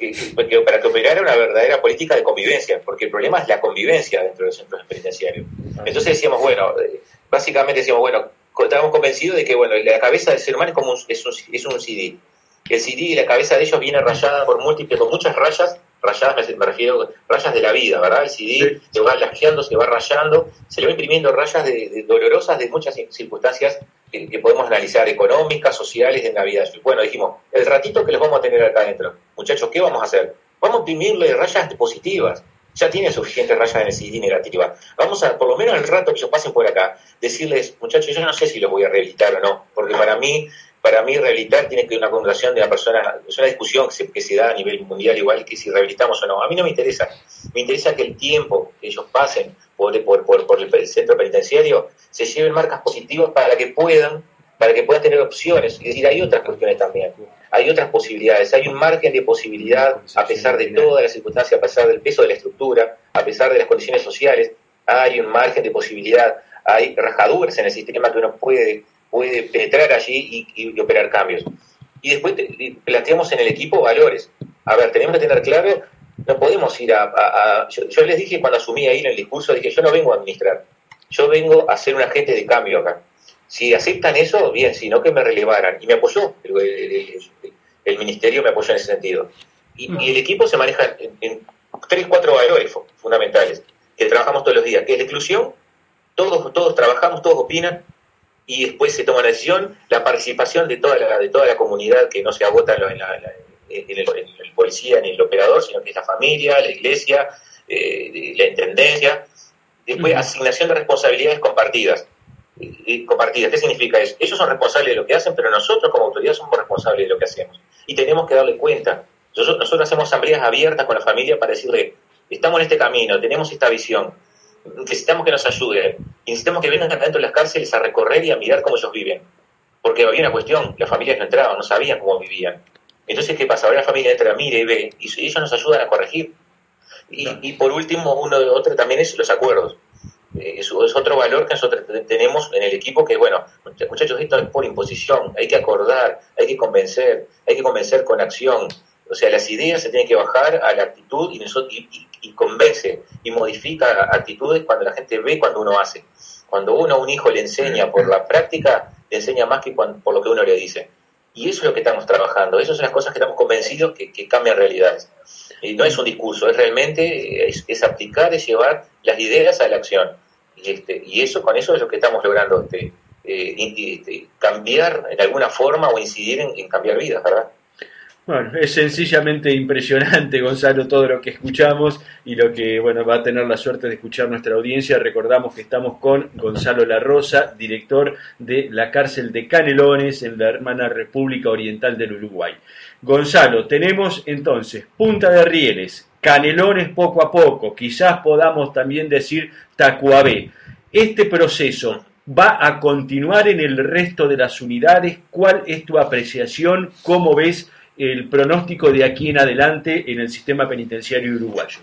para que operara una verdadera política de convivencia, porque el problema es la convivencia dentro de los centros penitenciarios. Entonces decíamos, básicamente estábamos convencidos de que, la cabeza del ser humano es como es un CD. El CD y la cabeza de ellos viene rayada con muchas rayadas, me refiero rayas de la vida, ¿verdad? El CD se va lasqueando, se va rayando, se le va imprimiendo rayas dolorosas de muchas circunstancias que podemos analizar, económicas, sociales, de la vida. Bueno, dijimos, el ratito que los vamos a tener acá adentro, muchachos, ¿qué vamos a hacer? Vamos a imprimirle rayas positivas. Ya tienen suficientes rayas en el CD negativas. Vamos a, por lo menos el rato que ellos pasen por acá, decirles, muchachos, yo no sé si los voy a rehabilitar o no, porque para mí rehabilitar tiene que ver una connotación de una persona, es una discusión que se da a nivel mundial, igual que si rehabilitamos o no. A mí no me interesa. Me interesa que el tiempo que ellos pasen por el centro penitenciario se lleven marcas positivas para que puedan tener opciones. Es decir, hay otras cuestiones también. Hay otras posibilidades. Hay un margen de posibilidad a pesar de todas las circunstancias, a pesar del peso de la estructura, a pesar de las condiciones sociales. Hay un margen de posibilidad. Hay rajaduras en el sistema que uno puede penetrar allí y operar cambios. Y después planteamos en el equipo valores. A ver, tenemos que tener claro, no podemos ir yo les dije cuando asumí ahí en el discurso, dije, yo no vengo a administrar, yo vengo a ser un agente de cambio acá. Si aceptan eso, bien, si no, que me relevaran. Y me apoyó, el ministerio me apoyó en ese sentido. Y el equipo se maneja en 3-4 valores fundamentales, que trabajamos todos los días, que es la inclusión, todos trabajamos, todos opinan, y después se toma una decisión, la participación de toda la comunidad, que no se agota en el policía ni el operador, sino que es la familia, la iglesia, la intendencia. Después, asignación de responsabilidades compartidas. ¿Qué significa eso? Ellos son responsables de lo que hacen, pero nosotros como autoridad somos responsables de lo que hacemos. Y tenemos que darle cuenta. Nosotros hacemos asambleas abiertas con la familia para decirle, estamos en este camino, tenemos esta visión, necesitamos que nos ayuden, y necesitamos que vengan adentro de las cárceles a recorrer y a mirar cómo ellos viven. Porque había una cuestión, las familias no entraban, no sabían cómo vivían. Entonces, ¿qué pasa? Ahora la familia entra, mire y ve, y ellos nos ayudan a corregir. Y por último, otro también es los acuerdos. Es otro valor que nosotros tenemos en el equipo, que muchachos, esto es por imposición, hay que acordar, hay que convencer con acción. O sea, las ideas se tienen que bajar a la actitud y convence y modifica actitudes cuando la gente ve, cuando uno hace. Cuando uno a un hijo le enseña por la práctica, le enseña más que por lo que uno le dice. Y eso es lo que estamos trabajando, esas son las cosas que estamos convencidos que cambian realidades. Y no es un discurso, es realmente es aplicar, es llevar las ideas a la acción. Y con eso es lo que estamos logrando, cambiar en alguna forma o incidir en cambiar vidas, ¿verdad? Bueno, es sencillamente impresionante, Gonzalo, todo lo que escuchamos y lo que va a tener la suerte de escuchar nuestra audiencia. Recordamos que estamos con Gonzalo La Rosa, director de la cárcel de Canelones en la hermana República Oriental del Uruguay. Gonzalo, tenemos entonces Punta de Rieles, Canelones poco a poco, quizás podamos también decir Tacuabé. Este proceso va a continuar en el resto de las unidades. ¿Cuál es tu apreciación? ¿Cómo ves el pronóstico de aquí en adelante en el sistema penitenciario uruguayo?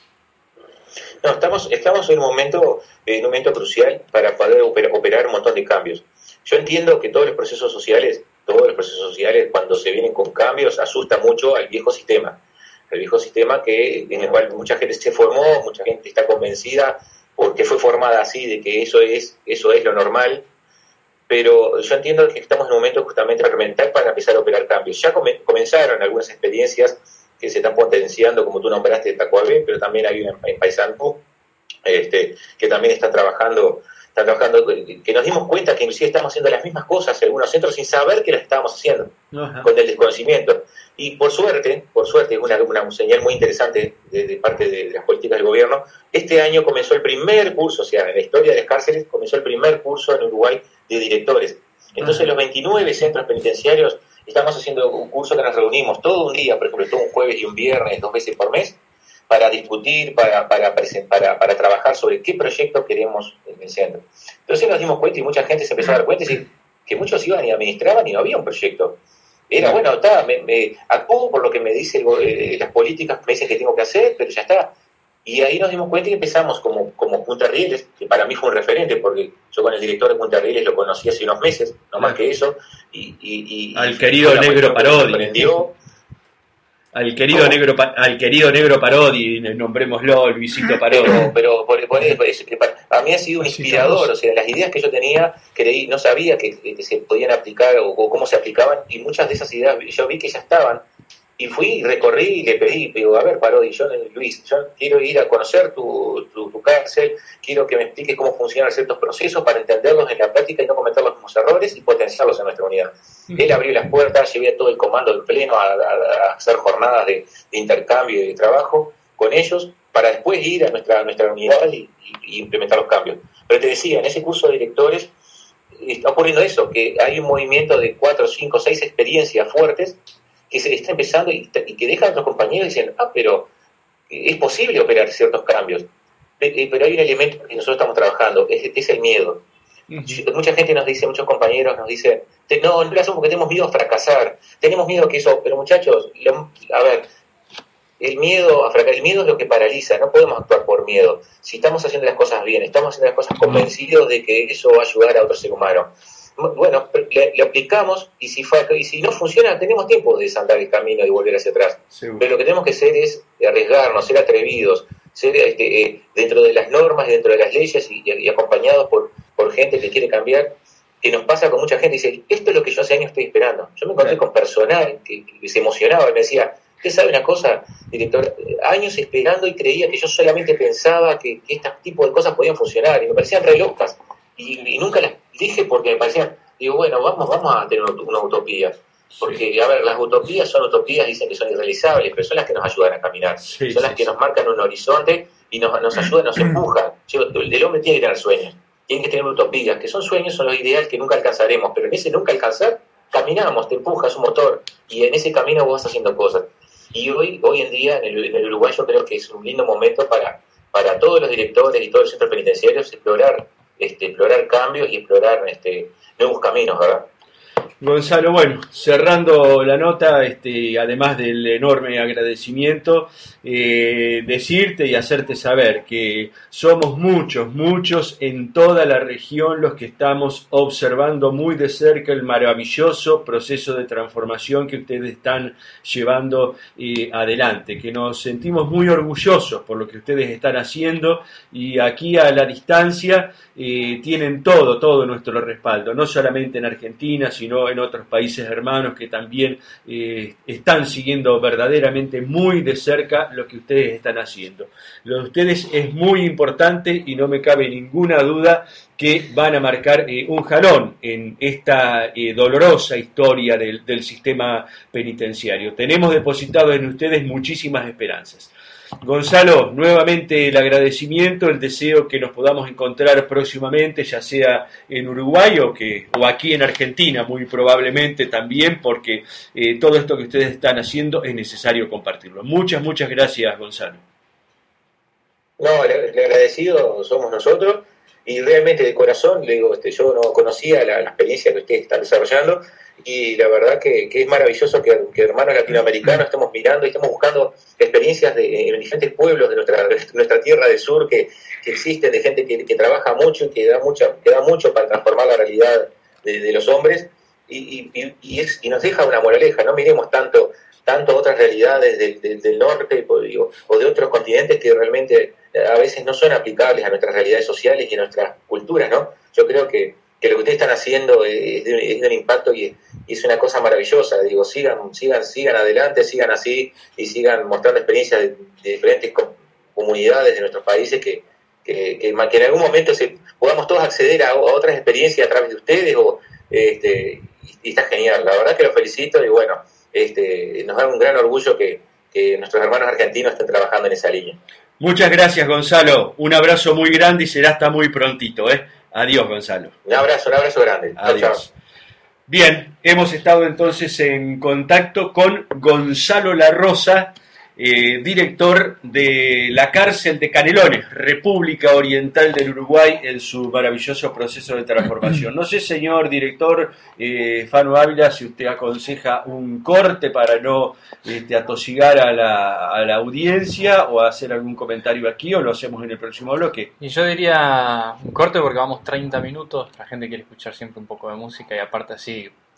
No, estamos en un momento crucial para poder operar un montón de cambios. Yo entiendo que todos los procesos sociales, cuando se vienen con cambios, asusta mucho al viejo sistema. El viejo sistema en el cual mucha gente se formó, mucha gente está convencida porque fue formada así, de que eso es lo normal. Pero yo entiendo que estamos en un momento justamente experimental para empezar a operar cambios. Ya comenzaron algunas experiencias que se están potenciando, como tú nombraste, de Tacuabé, pero también hay una en Paysandú, que también está trabajando, que nos dimos cuenta que inclusive estamos haciendo las mismas cosas en algunos centros sin saber que las estábamos haciendo, con el desconocimiento. Y por suerte, es una señal muy interesante de parte de las políticas del gobierno. Este año comenzó el primer curso, o sea, en la historia de las cárceles, comenzó el primer curso en Uruguay de directores. Entonces, los 29 centros penitenciarios estamos haciendo un curso que nos reunimos todo un día, por ejemplo, todo un jueves y un viernes, 2 veces por mes, para discutir, para trabajar sobre qué proyectos queremos en el centro. Entonces nos dimos cuenta y mucha gente se empezó a dar cuenta que muchos iban y administraban y no había un proyecto. Era, actúo por lo que me dicen las políticas que me dicen que tengo que hacer, pero ya está. Y ahí nos dimos cuenta y empezamos como Punta Rieles, que para mí fue un referente, porque yo con el director de Punta Rieles lo conocí hace unos meses, no más que eso. Al querido Negro Parodi. al querido negro Parodi, nombrémoslo, Luisito Parodi. Pero a mí ha sido un inspirador, o sea, las ideas que yo tenía, no sabía que se podían aplicar o cómo se aplicaban, y muchas de esas ideas yo vi que ya estaban. Y fui y recorrí y le pedí, digo, a ver, Parodi, Luis, yo quiero ir a conocer tu cárcel, quiero que me expliques cómo funcionan ciertos procesos para entenderlos en la práctica y no cometer los mismos errores y potenciarlos en nuestra unidad. Él abrió las puertas, llevé a todo el comando del pleno a hacer jornadas de intercambio y de trabajo con ellos para después ir a nuestra unidad y implementar los cambios. Pero te decía, en ese curso de directores está ocurriendo eso, que hay un movimiento de 4, 5, 6 experiencias fuertes que se está empezando y que dejan a otros compañeros diciendo, pero es posible operar ciertos cambios. Pero hay un elemento que nosotros estamos trabajando, es el miedo. Mucha gente nos dice, muchos compañeros nos dicen, no lo hacemos porque tenemos miedo a fracasar, tenemos miedo a que eso, pero muchachos, a ver, el miedo a fracasar, el miedo es lo que paraliza, no podemos actuar por miedo. Si estamos haciendo las cosas bien, estamos haciendo las cosas convencidos de que eso va a ayudar a otro ser humano. Bueno, le aplicamos y si no funciona, tenemos tiempo de desandar el camino y volver hacia atrás. Seguro. Pero lo que tenemos que hacer es arriesgarnos, ser atrevidos, ser dentro de las normas y dentro de las leyes y acompañados por gente que quiere cambiar, que nos pasa con mucha gente. Dice, esto es lo que yo hace años estoy esperando. Yo me encontré con personal que se emocionaba y me decía, ¿usted sabe una cosa, director? Años esperando y creía que yo solamente pensaba que este tipo de cosas podían funcionar y me parecían re locas. Y nunca las dije porque me parecían, digo, bueno, vamos a tener una utopía. Porque, a ver, las utopías son utopías, dicen que son irrealizables, pero son las que nos ayudan a caminar. Son las que nos marcan un horizonte y nos ayudan, nos empujan. El hombre tiene que tener sueños, tiene que tener utopías, que son sueños, son los ideales que nunca alcanzaremos, pero en ese nunca alcanzar, caminamos, te empujas un motor y en ese camino vos vas haciendo cosas. Y hoy en día, en el Uruguay, yo creo que es un lindo momento para todos los directores y todos los centros penitenciarios explorar cambios y explorar nuevos caminos, ¿verdad? Gonzalo, bueno, cerrando la nota, además del enorme agradecimiento, decirte y hacerte saber que somos muchos en toda la región los que estamos observando muy de cerca el maravilloso proceso de transformación que ustedes están llevando adelante, que nos sentimos muy orgullosos por lo que ustedes están haciendo y aquí a la distancia tienen todo nuestro respaldo, no solamente en Argentina, sino en otros países hermanos que también están siguiendo verdaderamente muy de cerca lo que ustedes están haciendo. Lo de ustedes es muy importante y no me cabe ninguna duda que van a marcar un jalón en esta dolorosa historia del sistema penitenciario. Tenemos depositado en ustedes muchísimas esperanzas. Gonzalo, nuevamente el agradecimiento, el deseo que nos podamos encontrar próximamente, ya sea en Uruguay o aquí en Argentina, muy probablemente también, porque todo esto que ustedes están haciendo es necesario compartirlo. Muchas gracias, Gonzalo. No, el agradecido somos nosotros y realmente de corazón, le digo, yo no conocía la experiencia que ustedes están desarrollando y la verdad que es maravilloso que hermanos latinoamericanos estemos mirando y estemos buscando experiencias en diferentes pueblos de nuestra tierra del sur que existen, de gente que trabaja mucho y que da mucho para transformar la realidad de los hombres y nos deja una moraleja, no miremos tanto otras realidades del norte o de otros continentes que realmente a veces no son aplicables a nuestras realidades sociales y a nuestras culturas, ¿no? Yo creo que lo que ustedes están haciendo es de un impacto y es una cosa maravillosa. Digo, sigan adelante, sigan así y sigan mostrando experiencias de diferentes comunidades de nuestros países que en algún momento podamos todos acceder a otras experiencias a través de ustedes y está genial. La verdad que los felicito y bueno, nos da un gran orgullo que nuestros hermanos argentinos estén trabajando en esa línea. Muchas gracias, Gonzalo. Un abrazo muy grande y será hasta muy prontito, Adiós, Gonzalo. Un abrazo grande. Adiós. Chao. Bien, hemos estado entonces en contacto con Gonzalo La Rosa, director de la cárcel de Canelones, República Oriental del Uruguay, en su maravilloso proceso de transformación. No sé, señor director Fano Ávila, si usted aconseja un corte para no atosigar a la audiencia o hacer algún comentario aquí, o lo hacemos en el próximo bloque. Y yo diría un corte porque vamos 30 minutos, la gente quiere escuchar siempre un poco de música y aparte así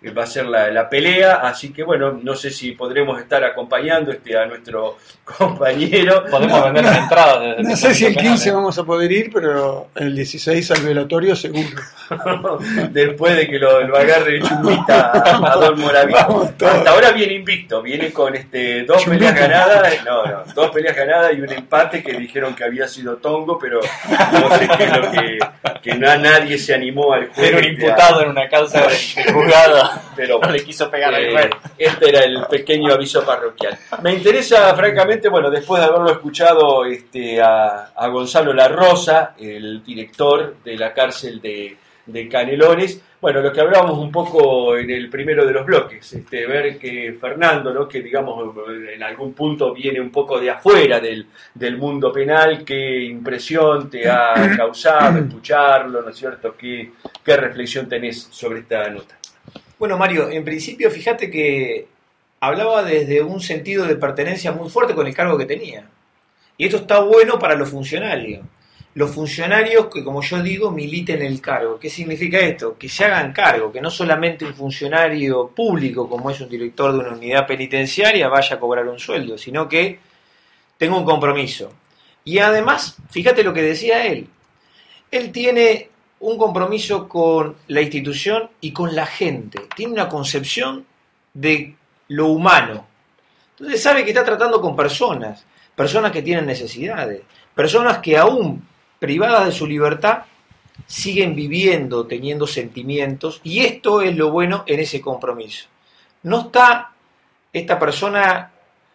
va a ser la pelea, así que bueno, no sé si podremos estar acompañando a nuestro compañero. Podemos vender las entradas desde No el sé si el 15 penal, vamos a poder ir, pero el 16 al velatorio seguro. Después de que lo agarre Chumbita a Don Moravito. Vamos todos. Hasta ahora viene invicto, viene con dos Chumbita. peleas ganadas, dos peleas ganadas y un empate que dijeron que había sido tongo, pero no sé qué es lo que nadie se animó al juego. Era un imputado en una causa de juzgado, pero no le quiso pegar al rey. este era el pequeño aviso parroquial. Me interesa, francamente, bueno, después de haberlo escuchado a Gonzalo La Rosa, el director de la cárcel de Canelones, bueno, lo que hablábamos un poco en el primero de los bloques, ver que Fernando, ¿no?, que digamos en algún punto viene un poco de afuera del mundo penal, qué impresión te ha causado escucharlo, ¿no es cierto? ¿Qué reflexión tenés sobre esta nota? Bueno, Mario, en principio fíjate que hablaba desde un sentido de pertenencia muy fuerte con el cargo que tenía. Y esto está bueno para los funcionarios. Los funcionarios que, como yo digo, militen el cargo. ¿Qué significa esto? Que se hagan cargo, que no solamente un funcionario público, como es un director de una unidad penitenciaria, vaya a cobrar un sueldo, sino que tenga un compromiso. Y además, fíjate lo que decía él. Él tiene un compromiso con la institución y con la gente. Tiene una concepción de lo humano. Entonces sabe que está tratando con personas que tienen necesidades, personas que aún privadas de su libertad siguen viviendo, teniendo sentimientos, y esto es lo bueno en ese compromiso. No está esta persona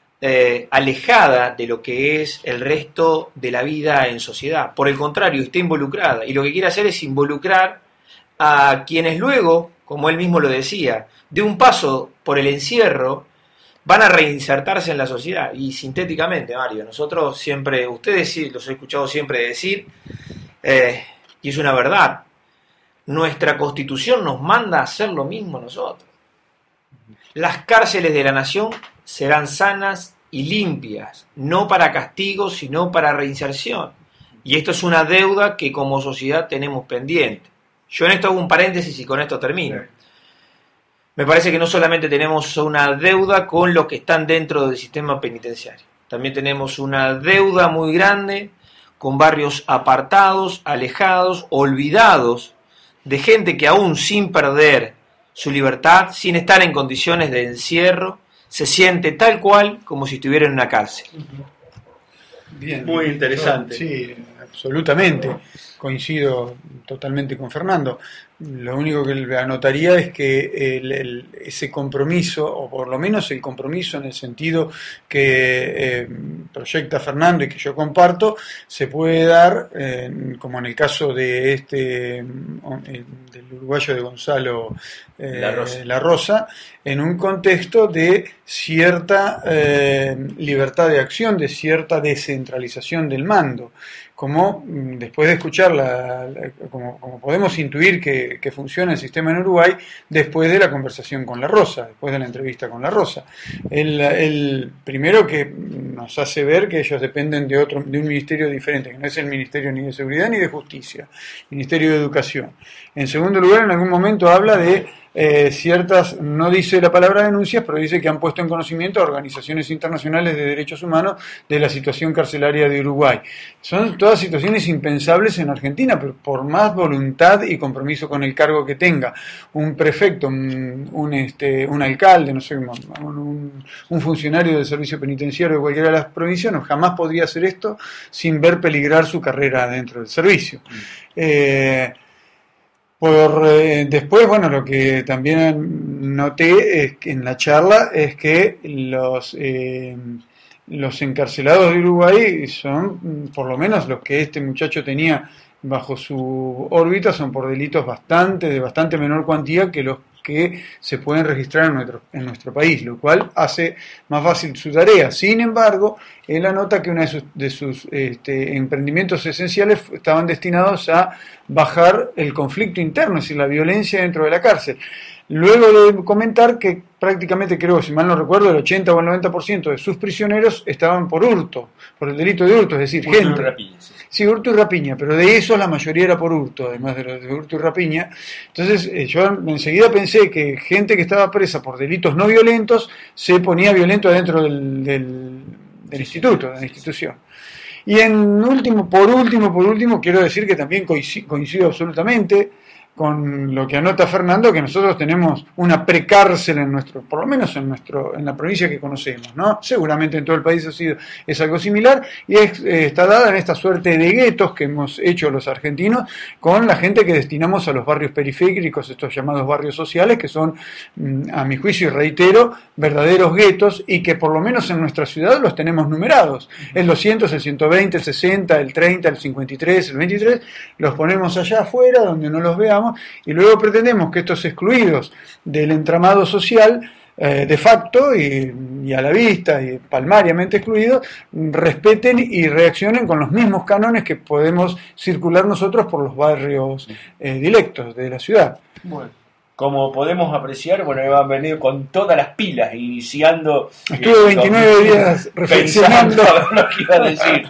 alejada de lo que es el resto de la vida en sociedad. Por el contrario, está involucrada, y lo que quiere hacer es involucrar a quienes luego, como él mismo lo decía, de un paso por el encierro, van a reinsertarse en la sociedad. Y sintéticamente, Mario, nosotros siempre, ustedes sí, los he escuchado siempre decir, y es una verdad, nuestra Constitución nos manda a hacer lo mismo nosotros. Las cárceles de la nación serán sanas y limpias, no para castigo, sino para reinserción. Y esto es una deuda que como sociedad tenemos pendiente. Yo en esto hago un paréntesis y con esto termino. Me parece que no solamente tenemos una deuda con los que están dentro del sistema penitenciario, también tenemos una deuda muy grande con barrios apartados, alejados, olvidados, de gente que aún sin perder su libertad, sin estar en condiciones de encierro, se siente tal cual como si estuviera en una cárcel. Bien. Muy interesante. Sí, absolutamente. Coincido totalmente con Fernando. Lo único que le anotaría es que ese compromiso, o por lo menos el compromiso en el sentido que proyecta Fernando y que yo comparto, se puede dar, como en el caso de del uruguayo de Gonzalo La Rosa, en un contexto de cierta libertad de acción, de cierta descentralización del mando. Como después de escucharla, como podemos intuir que funciona el sistema en Uruguay, después de la conversación con La Rosa, después de la entrevista con La Rosa. El primero que nos hace ver que ellos dependen de un ministerio diferente, que no es el Ministerio ni de Seguridad ni de Justicia, Ministerio de Educación. En segundo lugar, en algún momento habla de ciertas, no dice la palabra denuncias, pero dice que han puesto en conocimiento a organizaciones internacionales de derechos humanos de la situación carcelaria de Uruguay. Son todas situaciones impensables en Argentina, pero por más voluntad y compromiso con el cargo que tenga un prefecto, un alcalde, no sé, un funcionario del servicio penitenciario de cualquiera de las provincias, no, jamás podría hacer esto sin ver peligrar su carrera dentro del servicio. Después, bueno, lo que también noté en la charla es que los encarcelados de Uruguay son, por lo menos los que este muchacho tenía bajo su órbita, son por delitos de bastante menor cuantía que los que se pueden registrar en nuestro país, lo cual hace más fácil su tarea. Sin embargo, él anota que uno de sus emprendimientos esenciales estaban destinados a bajar el conflicto interno, es decir, la violencia dentro de la cárcel. luego de comentar que prácticamente, creo, si mal no recuerdo, el 80 o el 90% de sus prisioneros estaban por hurto, por el delito de hurto, es decir, Hurto y gente. rapiña, sí. Sí, hurto y rapiña, pero de eso la mayoría era por hurto, además de los de hurto y rapiña. Entonces yo enseguida pensé que gente que estaba presa por delitos no violentos se ponía violento adentro del instituto, de la institución. Y por último, quiero decir que también coincido absolutamente con lo que anota Fernando, que nosotros tenemos una precárcel por lo menos en la provincia que conocemos, ¿no? Seguramente en todo el país es algo similar, y está dada en esta suerte de guetos que hemos hecho los argentinos con la gente que destinamos a los barrios periféricos, estos llamados barrios sociales, que son, a mi juicio, y reitero, verdaderos guetos, y que por lo menos en nuestra ciudad los tenemos numerados. El 200, el 120, el 60, el 30, el 53, el 23, los ponemos allá afuera donde no los veamos, y luego pretendemos que estos excluidos del entramado social, de facto y a la vista y palmariamente excluidos, respeten y reaccionen con los mismos cánones que podemos circular nosotros por los barrios directos de la ciudad. Bueno, como podemos apreciar, bueno, han venido con todas las pilas, iniciando... Estuve 29 días reflexionando lo que iba a decir.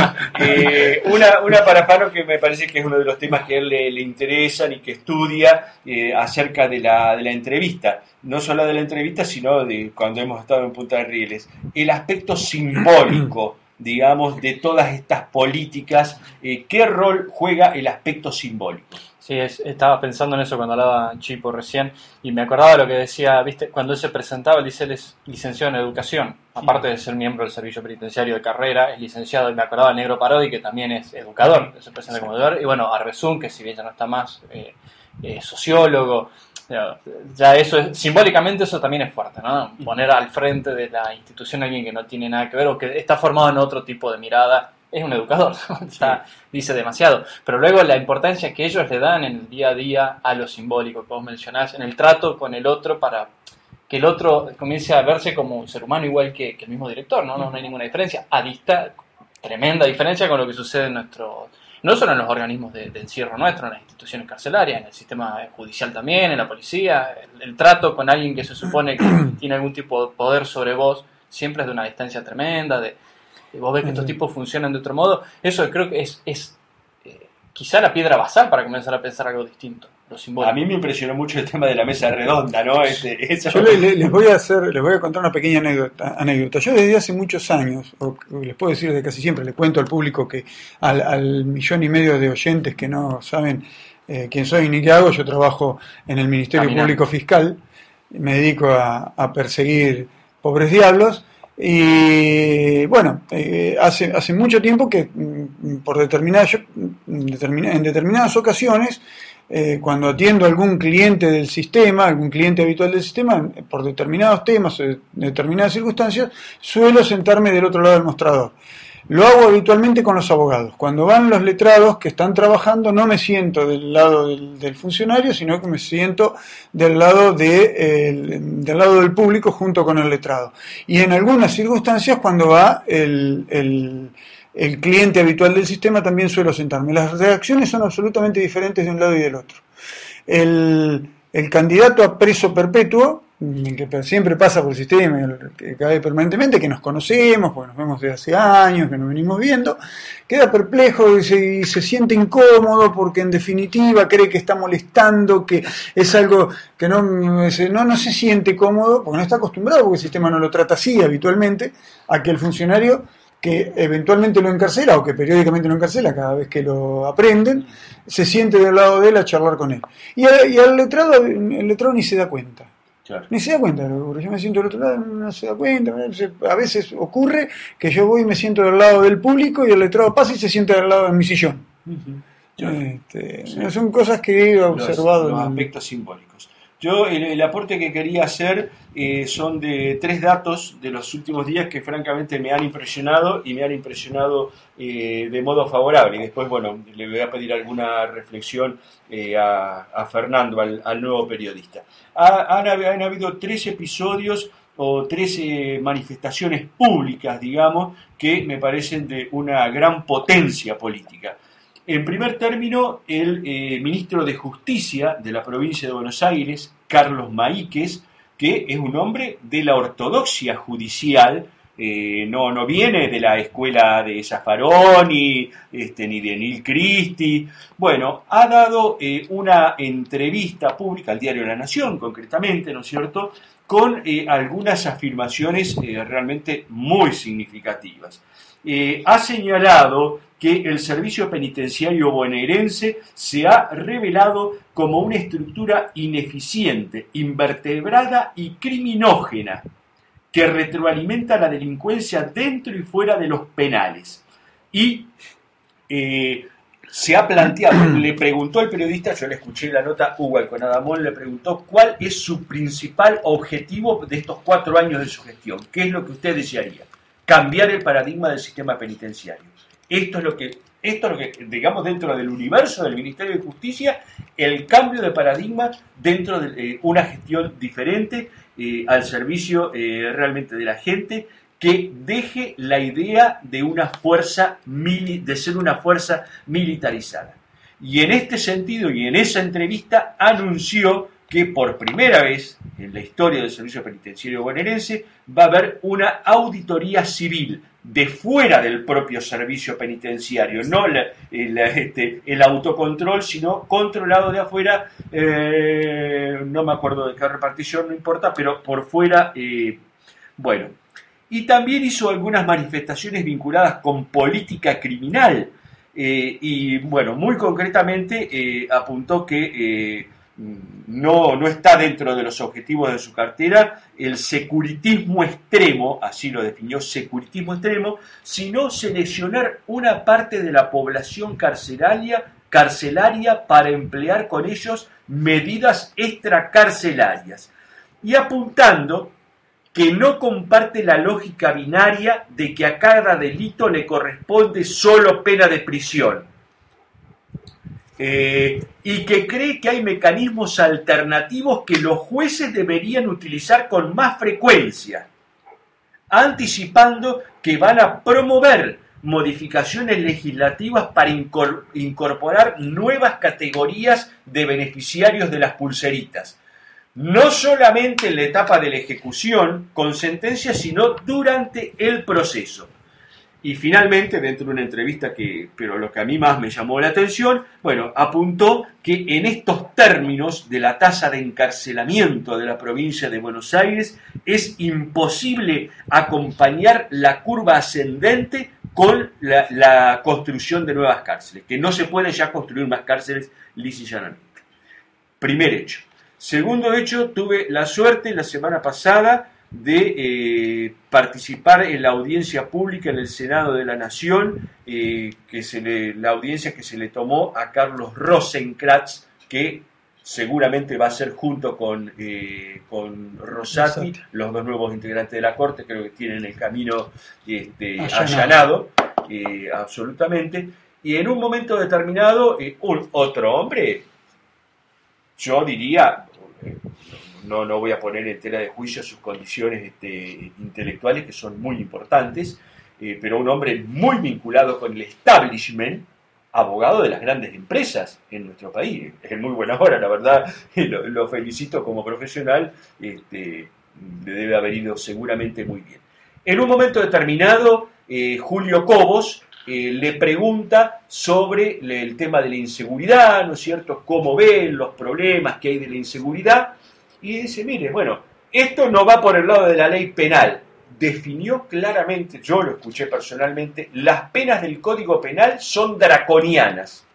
Una para Fano, que me parece que es uno de los temas que a él le interesan y que estudia acerca de la entrevista. No solo de la entrevista, sino de cuando hemos estado en Punta de Rieles. El aspecto simbólico, digamos, de todas estas políticas. ¿Qué rol juega el aspecto simbólico? Sí, estaba pensando en eso cuando hablaba Chipo recién, y me acordaba de lo que decía, viste, cuando él se presentaba, él dice, él es licenciado en educación, aparte de ser miembro del servicio penitenciario de carrera, es licenciado, y me acordaba de Negro Parodi, que también es educador, se presenta como educador, y bueno, Arbezún, que si bien ya no está más, sociólogo. Ya eso simbólicamente eso también es fuerte, ¿no? Poner al frente de la institución a alguien que no tiene nada que ver o que está formado en otro tipo de mirada. Es un educador, dice demasiado. Pero luego la importancia que ellos le dan en el día a día a lo simbólico que vos mencionás, en el trato con el otro para que el otro comience a verse como un ser humano igual que el mismo director, ¿no? No hay ninguna diferencia. Tremenda diferencia con lo que sucede en no solo en los organismos de encierro nuestro, en las instituciones carcelarias, en el sistema judicial también, en la policía. El trato con alguien que se supone que tiene algún tipo de poder sobre vos siempre es de una distancia tremenda, vos ves que estos tipos funcionan de otro modo. Eso creo que es quizá la piedra basal para comenzar a pensar algo distinto, lo simbólico. A mí me impresionó mucho el tema de la mesa redonda, ¿no? Yo les voy a contar una pequeña anécdota. Yo desde hace muchos años, o les puedo decir desde casi siempre, le cuento al público que al 1,5 millones de oyentes que no saben quién soy ni qué hago, yo trabajo en el Ministerio Público Fiscal, me dedico a perseguir pobres diablos. Y bueno, hace mucho tiempo que en determinadas ocasiones, cuando atiendo a algún cliente del sistema, algún cliente habitual del sistema, por determinados temas o determinadas circunstancias, suelo sentarme del otro lado del mostrador. Lo hago habitualmente con los abogados. Cuando van los letrados que están trabajando, no me siento del lado del funcionario, sino que me siento del lado del público junto con el letrado. Y en algunas circunstancias, cuando va el cliente habitual del sistema, también suelo sentarme. Las reacciones son absolutamente diferentes de un lado y del otro. El candidato a preso perpetuo, que siempre pasa por el sistema, que cae permanentemente, que nos conocemos, porque nos vemos desde hace años, que nos venimos viendo, queda perplejo y se siente incómodo porque en definitiva cree que está molestando, que es algo que no se siente cómodo, porque no está acostumbrado, porque el sistema no lo trata así habitualmente, a que el funcionario que eventualmente lo encarcela o que periódicamente lo encarcela cada vez que lo aprenden, se siente del lado de él a charlar con él. Y el letrado ni se da cuenta. Claro. Ni se da cuenta, yo me siento del otro lado, no se da cuenta. A veces ocurre que yo voy y me siento del lado del público y el letrado pasa y se sienta del lado de mi sillón. Son cosas que he observado. Los aspectos simbólicos. Yo el aporte que quería hacer son de 3 datos de los últimos días que francamente me han impresionado y me han impresionado de modo favorable. Y después, bueno, le voy a pedir alguna reflexión a Fernando, al nuevo periodista. Han habido 3 episodios o 3 manifestaciones públicas, digamos, que me parecen de una gran potencia política. En primer término, el ministro de Justicia de la provincia de Buenos Aires, Carlos Maíquez, que es un hombre de la ortodoxia judicial, no viene de la escuela de Zaffaroni, ni de Neil Christie. Bueno, ha dado una entrevista pública al diario La Nación, concretamente, ¿no es cierto?, con algunas afirmaciones realmente muy significativas. Ha señalado que el servicio penitenciario bonaerense se ha revelado como una estructura ineficiente, invertebrada y criminógena, que retroalimenta la delincuencia dentro y fuera de los penales. Y se ha planteado, le preguntó el periodista, yo le escuché la nota, Hugo Alconadamón le preguntó cuál es su principal objetivo de estos 4 años de su gestión. ¿Qué es lo que usted desearía? Cambiar el paradigma del sistema penitenciario. Esto es lo que, digamos, dentro del universo del Ministerio de Justicia, el cambio de paradigma dentro de una gestión diferente al servicio realmente de la gente, que deje la idea de una fuerza de ser una fuerza militarizada. Y en este sentido, y en esa entrevista, anunció que por primera vez en la historia del servicio penitenciario bonaerense va a haber una auditoría civil de fuera del propio servicio penitenciario, no el autocontrol, sino controlado de afuera, no me acuerdo de qué repartición, no importa, pero por fuera, bueno. Y también hizo algunas manifestaciones vinculadas con política criminal, y bueno, muy concretamente apuntó que no está dentro de los objetivos de su cartera el securitismo extremo, así lo definió, securitismo extremo, sino seleccionar una parte de la población carcelaria para emplear con ellos medidas extracarcelarias, y apuntando que no comparte la lógica binaria de que a cada delito le corresponde solo pena de prisión, y que cree que hay mecanismos alternativos que los jueces deberían utilizar con más frecuencia, anticipando que van a promover modificaciones legislativas para incorporar nuevas categorías de beneficiarios de las pulseritas, no solamente en la etapa de la ejecución con sentencia, sino durante el proceso. Y finalmente, dentro de una entrevista pero lo que a mí más me llamó la atención, bueno, apuntó que en estos términos de la tasa de encarcelamiento de la provincia de Buenos Aires es imposible acompañar la curva ascendente con la construcción de nuevas cárceles, que no se puede ya construir más cárceles lisa y llanamente. Primer hecho. Segundo hecho, tuve la suerte la semana pasada de participar en la audiencia pública en el Senado de la Nación, la audiencia que se le tomó a Carlos Rosenkrantz, que seguramente va a ser junto con Rosati, los 2 nuevos integrantes de la Corte, creo que tienen el camino allanado, absolutamente, y en un momento determinado, otro hombre, yo diría, no voy a poner en tela de juicio sus condiciones intelectuales, que son muy importantes, pero un hombre muy vinculado con el establishment, abogado de las grandes empresas en nuestro país. Es muy buena hora, la verdad, lo felicito como profesional, le debe haber ido seguramente muy bien. En un momento determinado, Julio Cobos le pregunta sobre el tema de la inseguridad, ¿no es cierto?, cómo ven los problemas que hay de la inseguridad, y dice, mire, bueno, esto no va por el lado de la ley penal. Definió claramente, yo lo escuché personalmente, las penas del Código Penal son draconianas,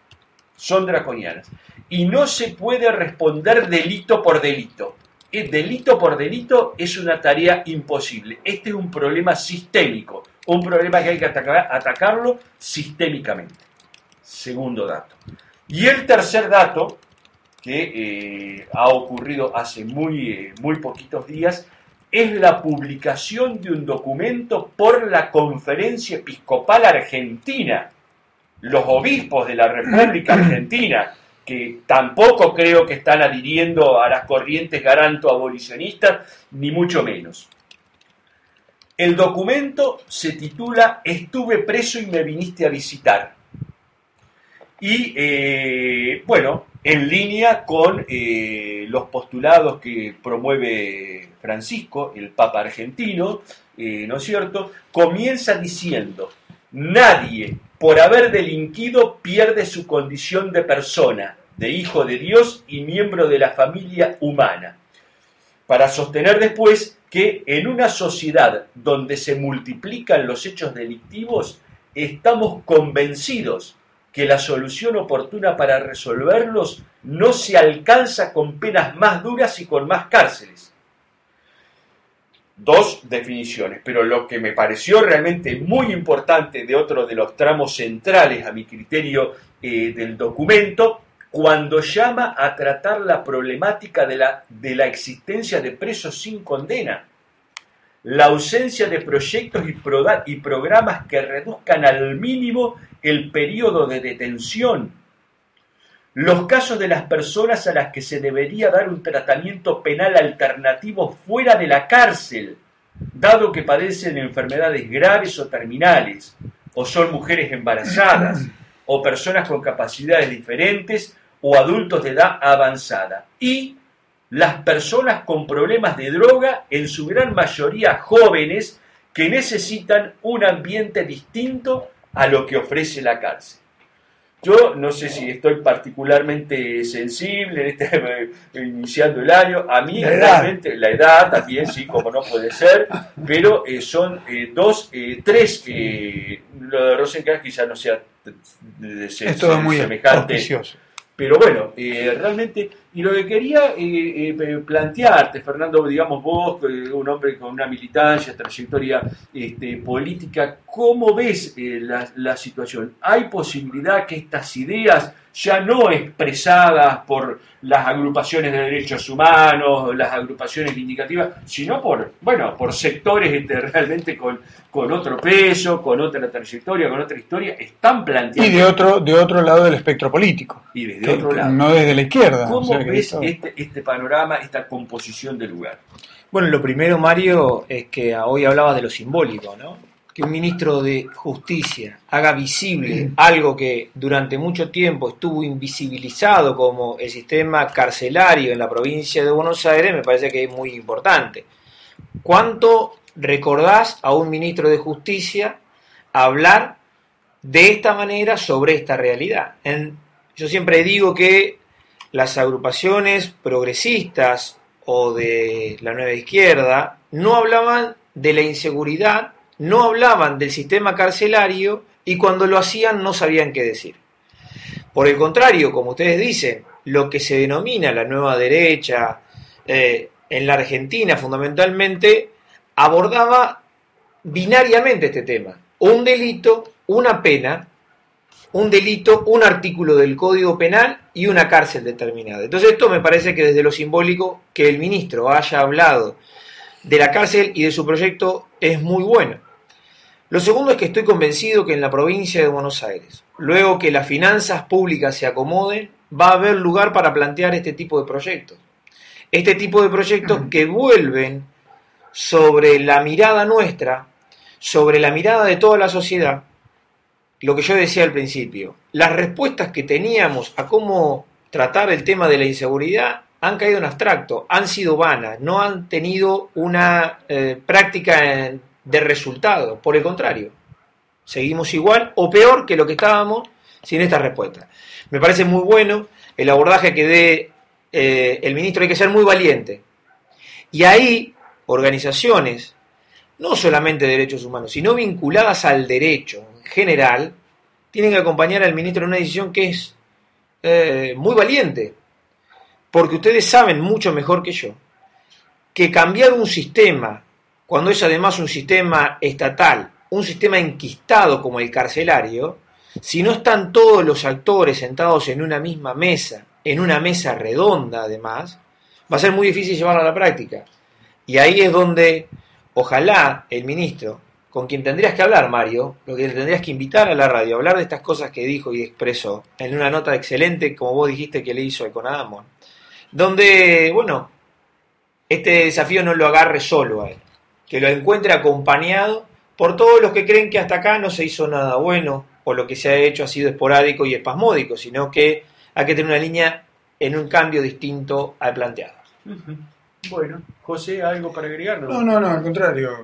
y no se puede responder delito por delito. Delito por delito es una tarea imposible. Este es un problema sistémico, un problema que hay que atacarlo sistémicamente. Segundo dato. Y el tercer dato, que ha ocurrido hace muy poquitos días, es la publicación de un documento por la Conferencia Episcopal Argentina, los obispos de la República Argentina, que tampoco creo que están adhiriendo a las corrientes garanto-abolicionistas, ni mucho menos. El documento se titula Estuve preso y me viniste a visitar. Y, bueno, en línea con los postulados que promueve Francisco, el Papa argentino, ¿no es cierto? Comienza diciendo: nadie, por haber delinquido, pierde su condición de persona, de hijo de Dios y miembro de la familia humana, para sostener después que en una sociedad donde se multiplican los hechos delictivos, estamos convencidos que la solución oportuna para resolverlos no se alcanza con penas más duras y con más cárceles. Dos definiciones, pero lo que me pareció realmente muy importante de otro de los tramos centrales, a mi criterio, del documento, cuando llama a tratar la problemática de la existencia de presos sin condena, la ausencia de proyectos y programas que reduzcan al mínimo el periodo de detención, los casos de las personas a las que se debería dar un tratamiento penal alternativo fuera de la cárcel, dado que padecen enfermedades graves o terminales, o son mujeres embarazadas, o personas con capacidades diferentes, o adultos de edad avanzada, y las personas con problemas de droga, en su gran mayoría jóvenes, que necesitan un ambiente distinto a lo que ofrece la cárcel. Yo no sé si estoy particularmente sensible iniciando el año. A mí realmente la edad también, sí, como no puede ser, pero son tres. Lo de Rosenkrantz quizá no sea es todo muy semejante. auspicioso. Pero bueno, realmente, y lo que quería plantearte, Fernando, digamos vos, un hombre con una militancia, trayectoria política, ¿cómo ves la situación? ¿Hay posibilidad que estas ideas, ya no expresadas por las agrupaciones de derechos humanos, las agrupaciones vindicativas, sino por sectores realmente con otro peso, con otra trayectoria, con otra historia, están planteando? Y de otro lado del espectro político. Y desde otro lado. No desde la izquierda. ¿Cómo ves este panorama, esta composición del lugar? Bueno, lo primero, Mario, es que hoy hablabas de lo simbólico, ¿no? Que un ministro de Justicia haga visible algo que durante mucho tiempo estuvo invisibilizado como el sistema carcelario en la provincia de Buenos Aires, me parece que es muy importante. ¿Cuánto recordás a un ministro de Justicia hablar de esta manera sobre esta realidad? Yo siempre digo que las agrupaciones progresistas o de la nueva izquierda no hablaban de la inseguridad, no hablaban del sistema carcelario y cuando lo hacían no sabían qué decir. Por el contrario, como ustedes dicen, lo que se denomina la nueva derecha en la Argentina fundamentalmente abordaba binariamente este tema. Un delito, una pena, un delito, un artículo del Código Penal y una cárcel determinada. Entonces esto me parece que desde lo simbólico que el ministro haya hablado de la cárcel y de su proyecto es muy bueno. Lo segundo es que estoy convencido que en la provincia de Buenos Aires, luego que las finanzas públicas se acomoden, va a haber lugar para plantear este tipo de proyectos. Este tipo de proyectos que vuelven sobre la mirada nuestra, sobre la mirada de toda la sociedad, lo que yo decía al principio, las respuestas que teníamos a cómo tratar el tema de la inseguridad han caído en abstracto, han sido vanas, no han tenido una práctica de resultado. Por el contrario, seguimos igual o peor que lo que estábamos sin esta respuesta. Me parece muy bueno el abordaje que dé el ministro, hay que ser muy valiente. Y ahí, organizaciones, no solamente de derechos humanos, sino vinculadas al derecho en general, tienen que acompañar al ministro en una decisión que es muy valiente, porque ustedes saben mucho mejor que yo que cambiar un sistema, cuando es además un sistema estatal, un sistema enquistado como el carcelario, si no están todos los actores sentados en una misma mesa, en una mesa redonda además, va a ser muy difícil llevarlo a la práctica. Y ahí es donde, ojalá, el ministro, con quien tendrías que hablar, Mario, lo que tendrías que invitar a la radio, hablar de estas cosas que dijo y expresó, en una nota excelente, como vos dijiste que le hizo a Econadamon, donde, bueno, este desafío no lo agarre solo a él, que lo encuentre acompañado por todos los que creen que hasta acá no se hizo nada bueno, o lo que se ha hecho ha sido esporádico y espasmódico, sino que hay que tener una línea en un cambio distinto al planteado. Ujú. Bueno, José, ¿algo para agregar? No, al contrario.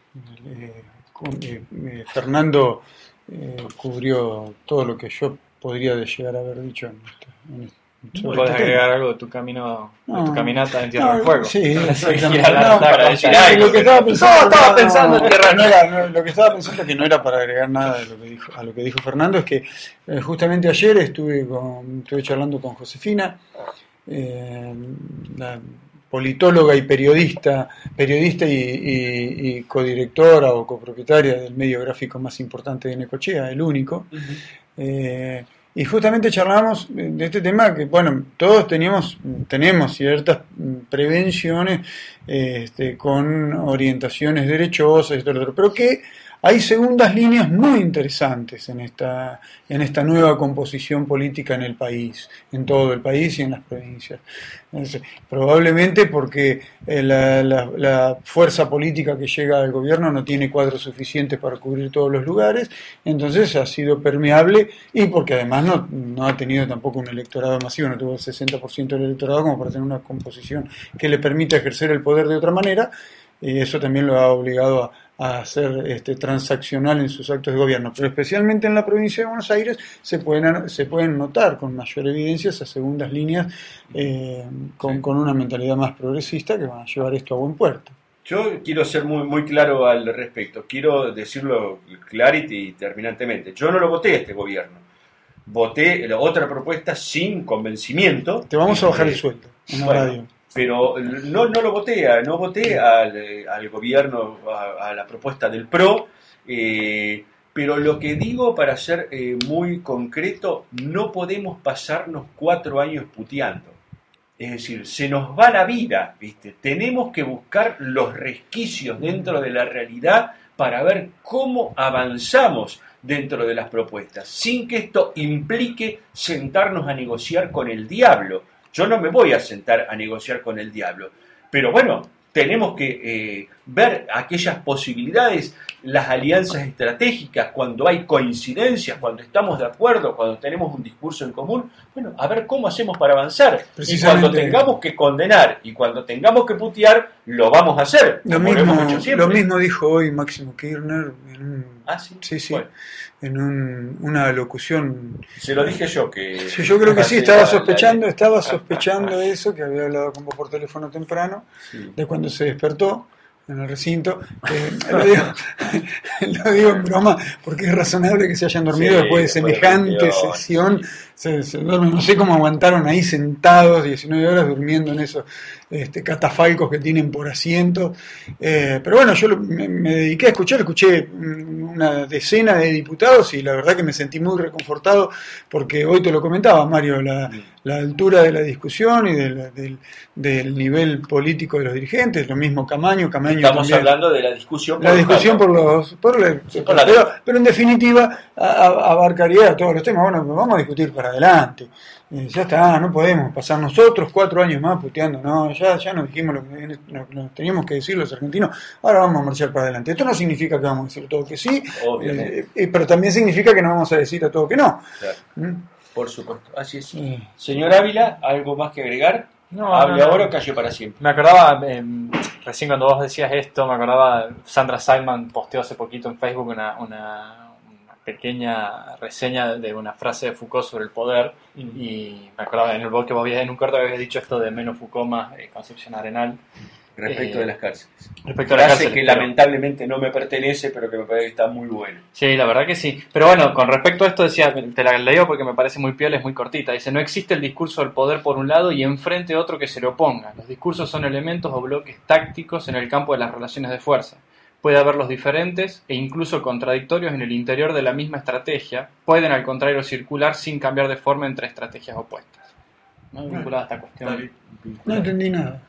Fernando cubrió todo lo que yo podría llegar a haber dicho sobre ¿Puedes este agregar tema. algo de tu camino, de No. tu caminata en Tierra del Fuego? Sí, Exactamente. No, para decir algo. lo que estaba pensando, Estaba pensando en Tierra del Fuego. lo que estaba pensando, que no era para agregar nada de lo que dijo Fernando, es que justamente ayer estuve charlando con Josefina, la politóloga y periodista y codirectora o copropietaria del medio gráfico más importante de Necochea, el único. Y justamente charlábamos de este tema que, bueno, todos tenemos ciertas prevenciones con orientaciones derechosas y todo lo otro, pero que hay segundas líneas muy interesantes en esta nueva composición política en el país, en todo el país y en las provincias. Entonces, probablemente porque la fuerza política que llega al gobierno no tiene cuadros suficientes para cubrir todos los lugares, entonces ha sido permeable, y porque además no ha tenido tampoco un electorado masivo, no tuvo el 60% del electorado como para tener una composición que le permita ejercer el poder de otra manera, y eso también lo ha obligado a ser transaccional en sus actos de gobierno, pero especialmente en la provincia de Buenos Aires se pueden notar con mayor evidencia esas segundas líneas con una mentalidad más progresista que van a llevar esto a buen puerto. Yo quiero ser muy, muy claro al respecto, quiero decirlo claramente y terminantemente. Yo no lo voté a este gobierno, voté la otra propuesta sin convencimiento. Te vamos a bajar el sueldo en la radio. Pero no lo voté, no voté al gobierno, a la propuesta del PRO, pero lo que digo, para ser muy concreto, no podemos pasarnos 4 años puteando. Es decir, se nos va la vida, ¿viste? Tenemos que buscar los resquicios dentro de la realidad para ver cómo avanzamos dentro de las propuestas, sin que esto implique sentarnos a negociar con el diablo. Yo no me voy a sentar a negociar con el diablo, pero bueno, tenemos que ver aquellas posibilidades, las alianzas estratégicas, cuando hay coincidencias, cuando estamos de acuerdo, cuando tenemos un discurso en común, bueno, a ver cómo hacemos para avanzar. Y cuando tengamos que condenar y cuando tengamos que putear, lo vamos a hacer. Lo mismo dijo hoy Máximo Kirchner Sí. Bueno. En una locución. Se lo dije yo que. Sí, yo creo que sí, estaba sospechando eso, que había hablado con vos por teléfono temprano, de cuando se despertó en el recinto. Lo digo en broma, porque es razonable que se hayan dormido después de semejante sesión. Se duermen, no sé cómo aguantaron ahí sentados 19 horas durmiendo en esos catafalcos que tienen por asiento. Pero bueno, yo me dediqué a escuché una decena de diputados y la verdad que me sentí muy reconfortado, porque hoy te lo comentaba, Mario, la altura de la discusión y del nivel político de los dirigentes, lo mismo Camaño Estamos también, hablando de la discusión pero en definitiva abarcaría todos los temas. Bueno, vamos a discutir para adelante. Ya está, no podemos pasar nosotros 4 años más puteando, no, ya nos dijimos lo que teníamos que decir los argentinos, ahora vamos a marchar para adelante. Esto no significa que vamos a decir todo que sí, pero también significa que no vamos a decir a todo que no. Claro. Por supuesto, así es. Señor Ávila, ¿algo más que agregar? ¿Hable ahora o calle para siempre? Me acordaba, recién cuando vos decías esto, me acordaba, Sandra Simon posteó hace poquito en Facebook una pequeña reseña de una frase de Foucault sobre el poder, y me acordaba en el blog que vos habías, en un corto habías dicho esto de Meno Foucault más Concepción Arenal. Respecto de las cárceles. Respecto a las cárceles, que lamentablemente no me pertenece, pero que me parece que está muy buena. Sí, la verdad que sí. Pero bueno, con respecto a esto decía, te la leo porque me parece muy piola, es muy cortita. Dice, no existe el discurso del poder por un lado y enfrente otro que se le oponga. Los discursos son elementos o bloques tácticos en el campo de las relaciones de fuerza. Puede haberlos diferentes e incluso contradictorios en el interior de la misma estrategia. Pueden al contrario circular sin cambiar de forma entre estrategias opuestas. ¿No? Vinculada a esta cuestión. No entendí nada.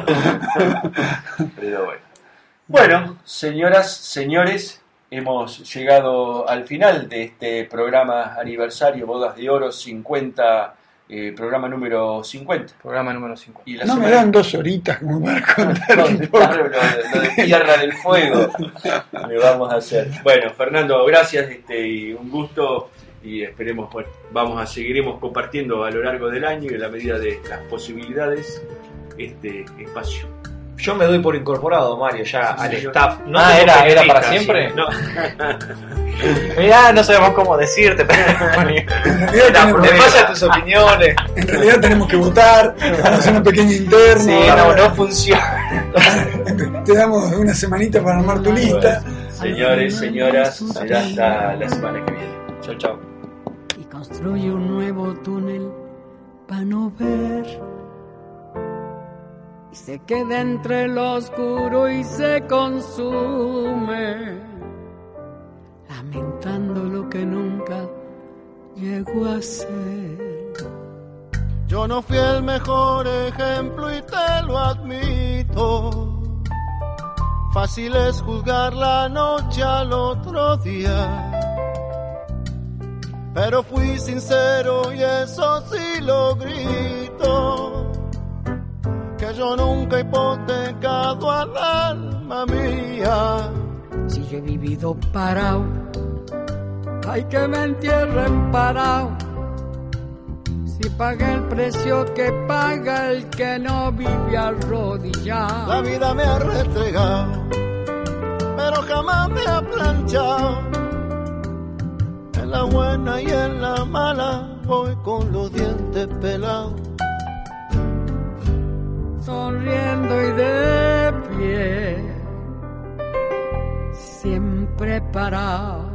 Pero bueno, señoras, señores, hemos llegado al final de este programa aniversario Bodas de Oro 50, programa número 50. Programa número 50. Y la me dan 2 horitas como para contar un poco. Lo de Tierra del Fuego le vamos a hacer. Bueno, Fernando, gracias, y un gusto y esperemos, bueno, seguiremos compartiendo a lo largo del año y en la medida de las posibilidades este espacio. Yo me doy por incorporado, Mario, ya al señor. staff. No ¿era tengo para periodista, siempre? sí. No. Mirá, no sabemos cómo decirte. En realidad, Me pasan tus opiniones. en realidad tenemos que votar, vamos a hacer una pequeña interna. Sí, no funciona. Te damos una semanita para armar tu lista. Señores, señoras, será hasta la semana que viene. Chau, chau. Y construye un nuevo túnel para no ver. Y se queda entre lo oscuro y se consume, lamentando lo que nunca llegó a ser. Yo no fui el mejor ejemplo y te lo admito. Fácil es juzgar la noche al otro día, pero fui sincero y eso sí lo grito, que yo nunca he hipotecado al alma mía. Si yo he vivido parado, hay que me entierren parado. Si pagué el precio que paga el que no vive arrodillado. La vida me ha restregado, pero jamás me ha planchado. En la buena y en la mala voy con los dientes pelados. Sonriendo y de pie, siempre parado.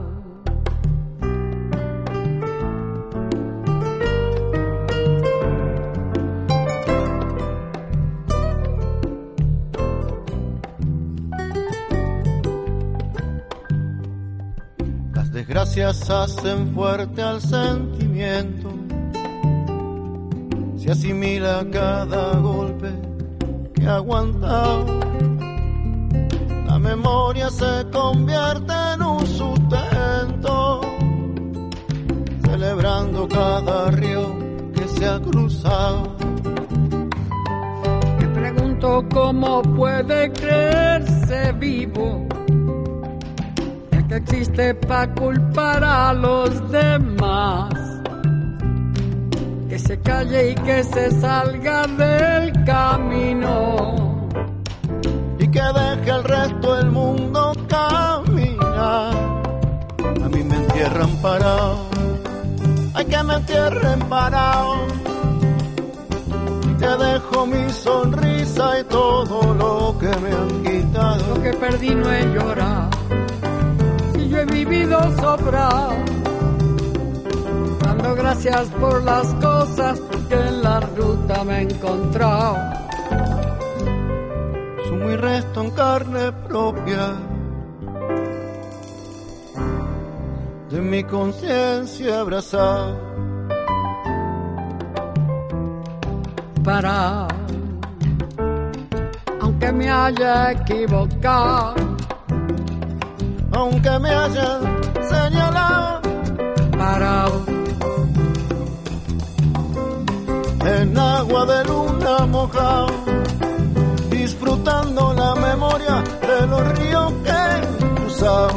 Las desgracias hacen fuerte al sentimiento, se asimila cada golpe que ha aguantado. La memoria se convierte en un sustento, celebrando cada río que se ha cruzado. Me pregunto cómo puede creerse vivo, ya que existe para culpar a los demás. Que se calle y que se salga del camino, Y que deje el resto del mundo caminar. A mí me entierran parado, ay que me entierren parado. Y te dejo mi sonrisa y todo lo que me han quitado. lo que perdí no he llorado, y yo he vivido sobrado, dando gracias por las cosas que en la ruta me he encontrado. Sumo y resto en carne propia de mi conciencia abrazado. Parado, aunque me haya equivocado, Aunque me hayan señalado parado, en agua de luna mojado, disfrutando la memoria de los ríos que he cruzado.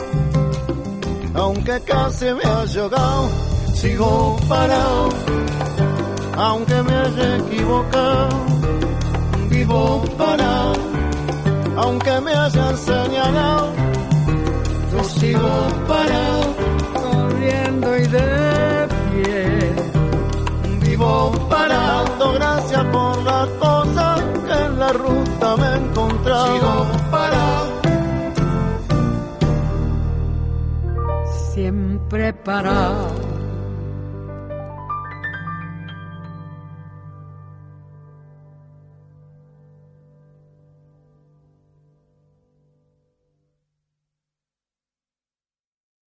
Aunque casi me haya ahogado, sigo parado. Aunque me haya equivocado, vivo parado. Aunque me hayan señalado, yo sigo parado. corriendo y de pie, Vivo parado, gracias por las cosas que en la ruta me he encontrado. Sigo parado. siempre parado.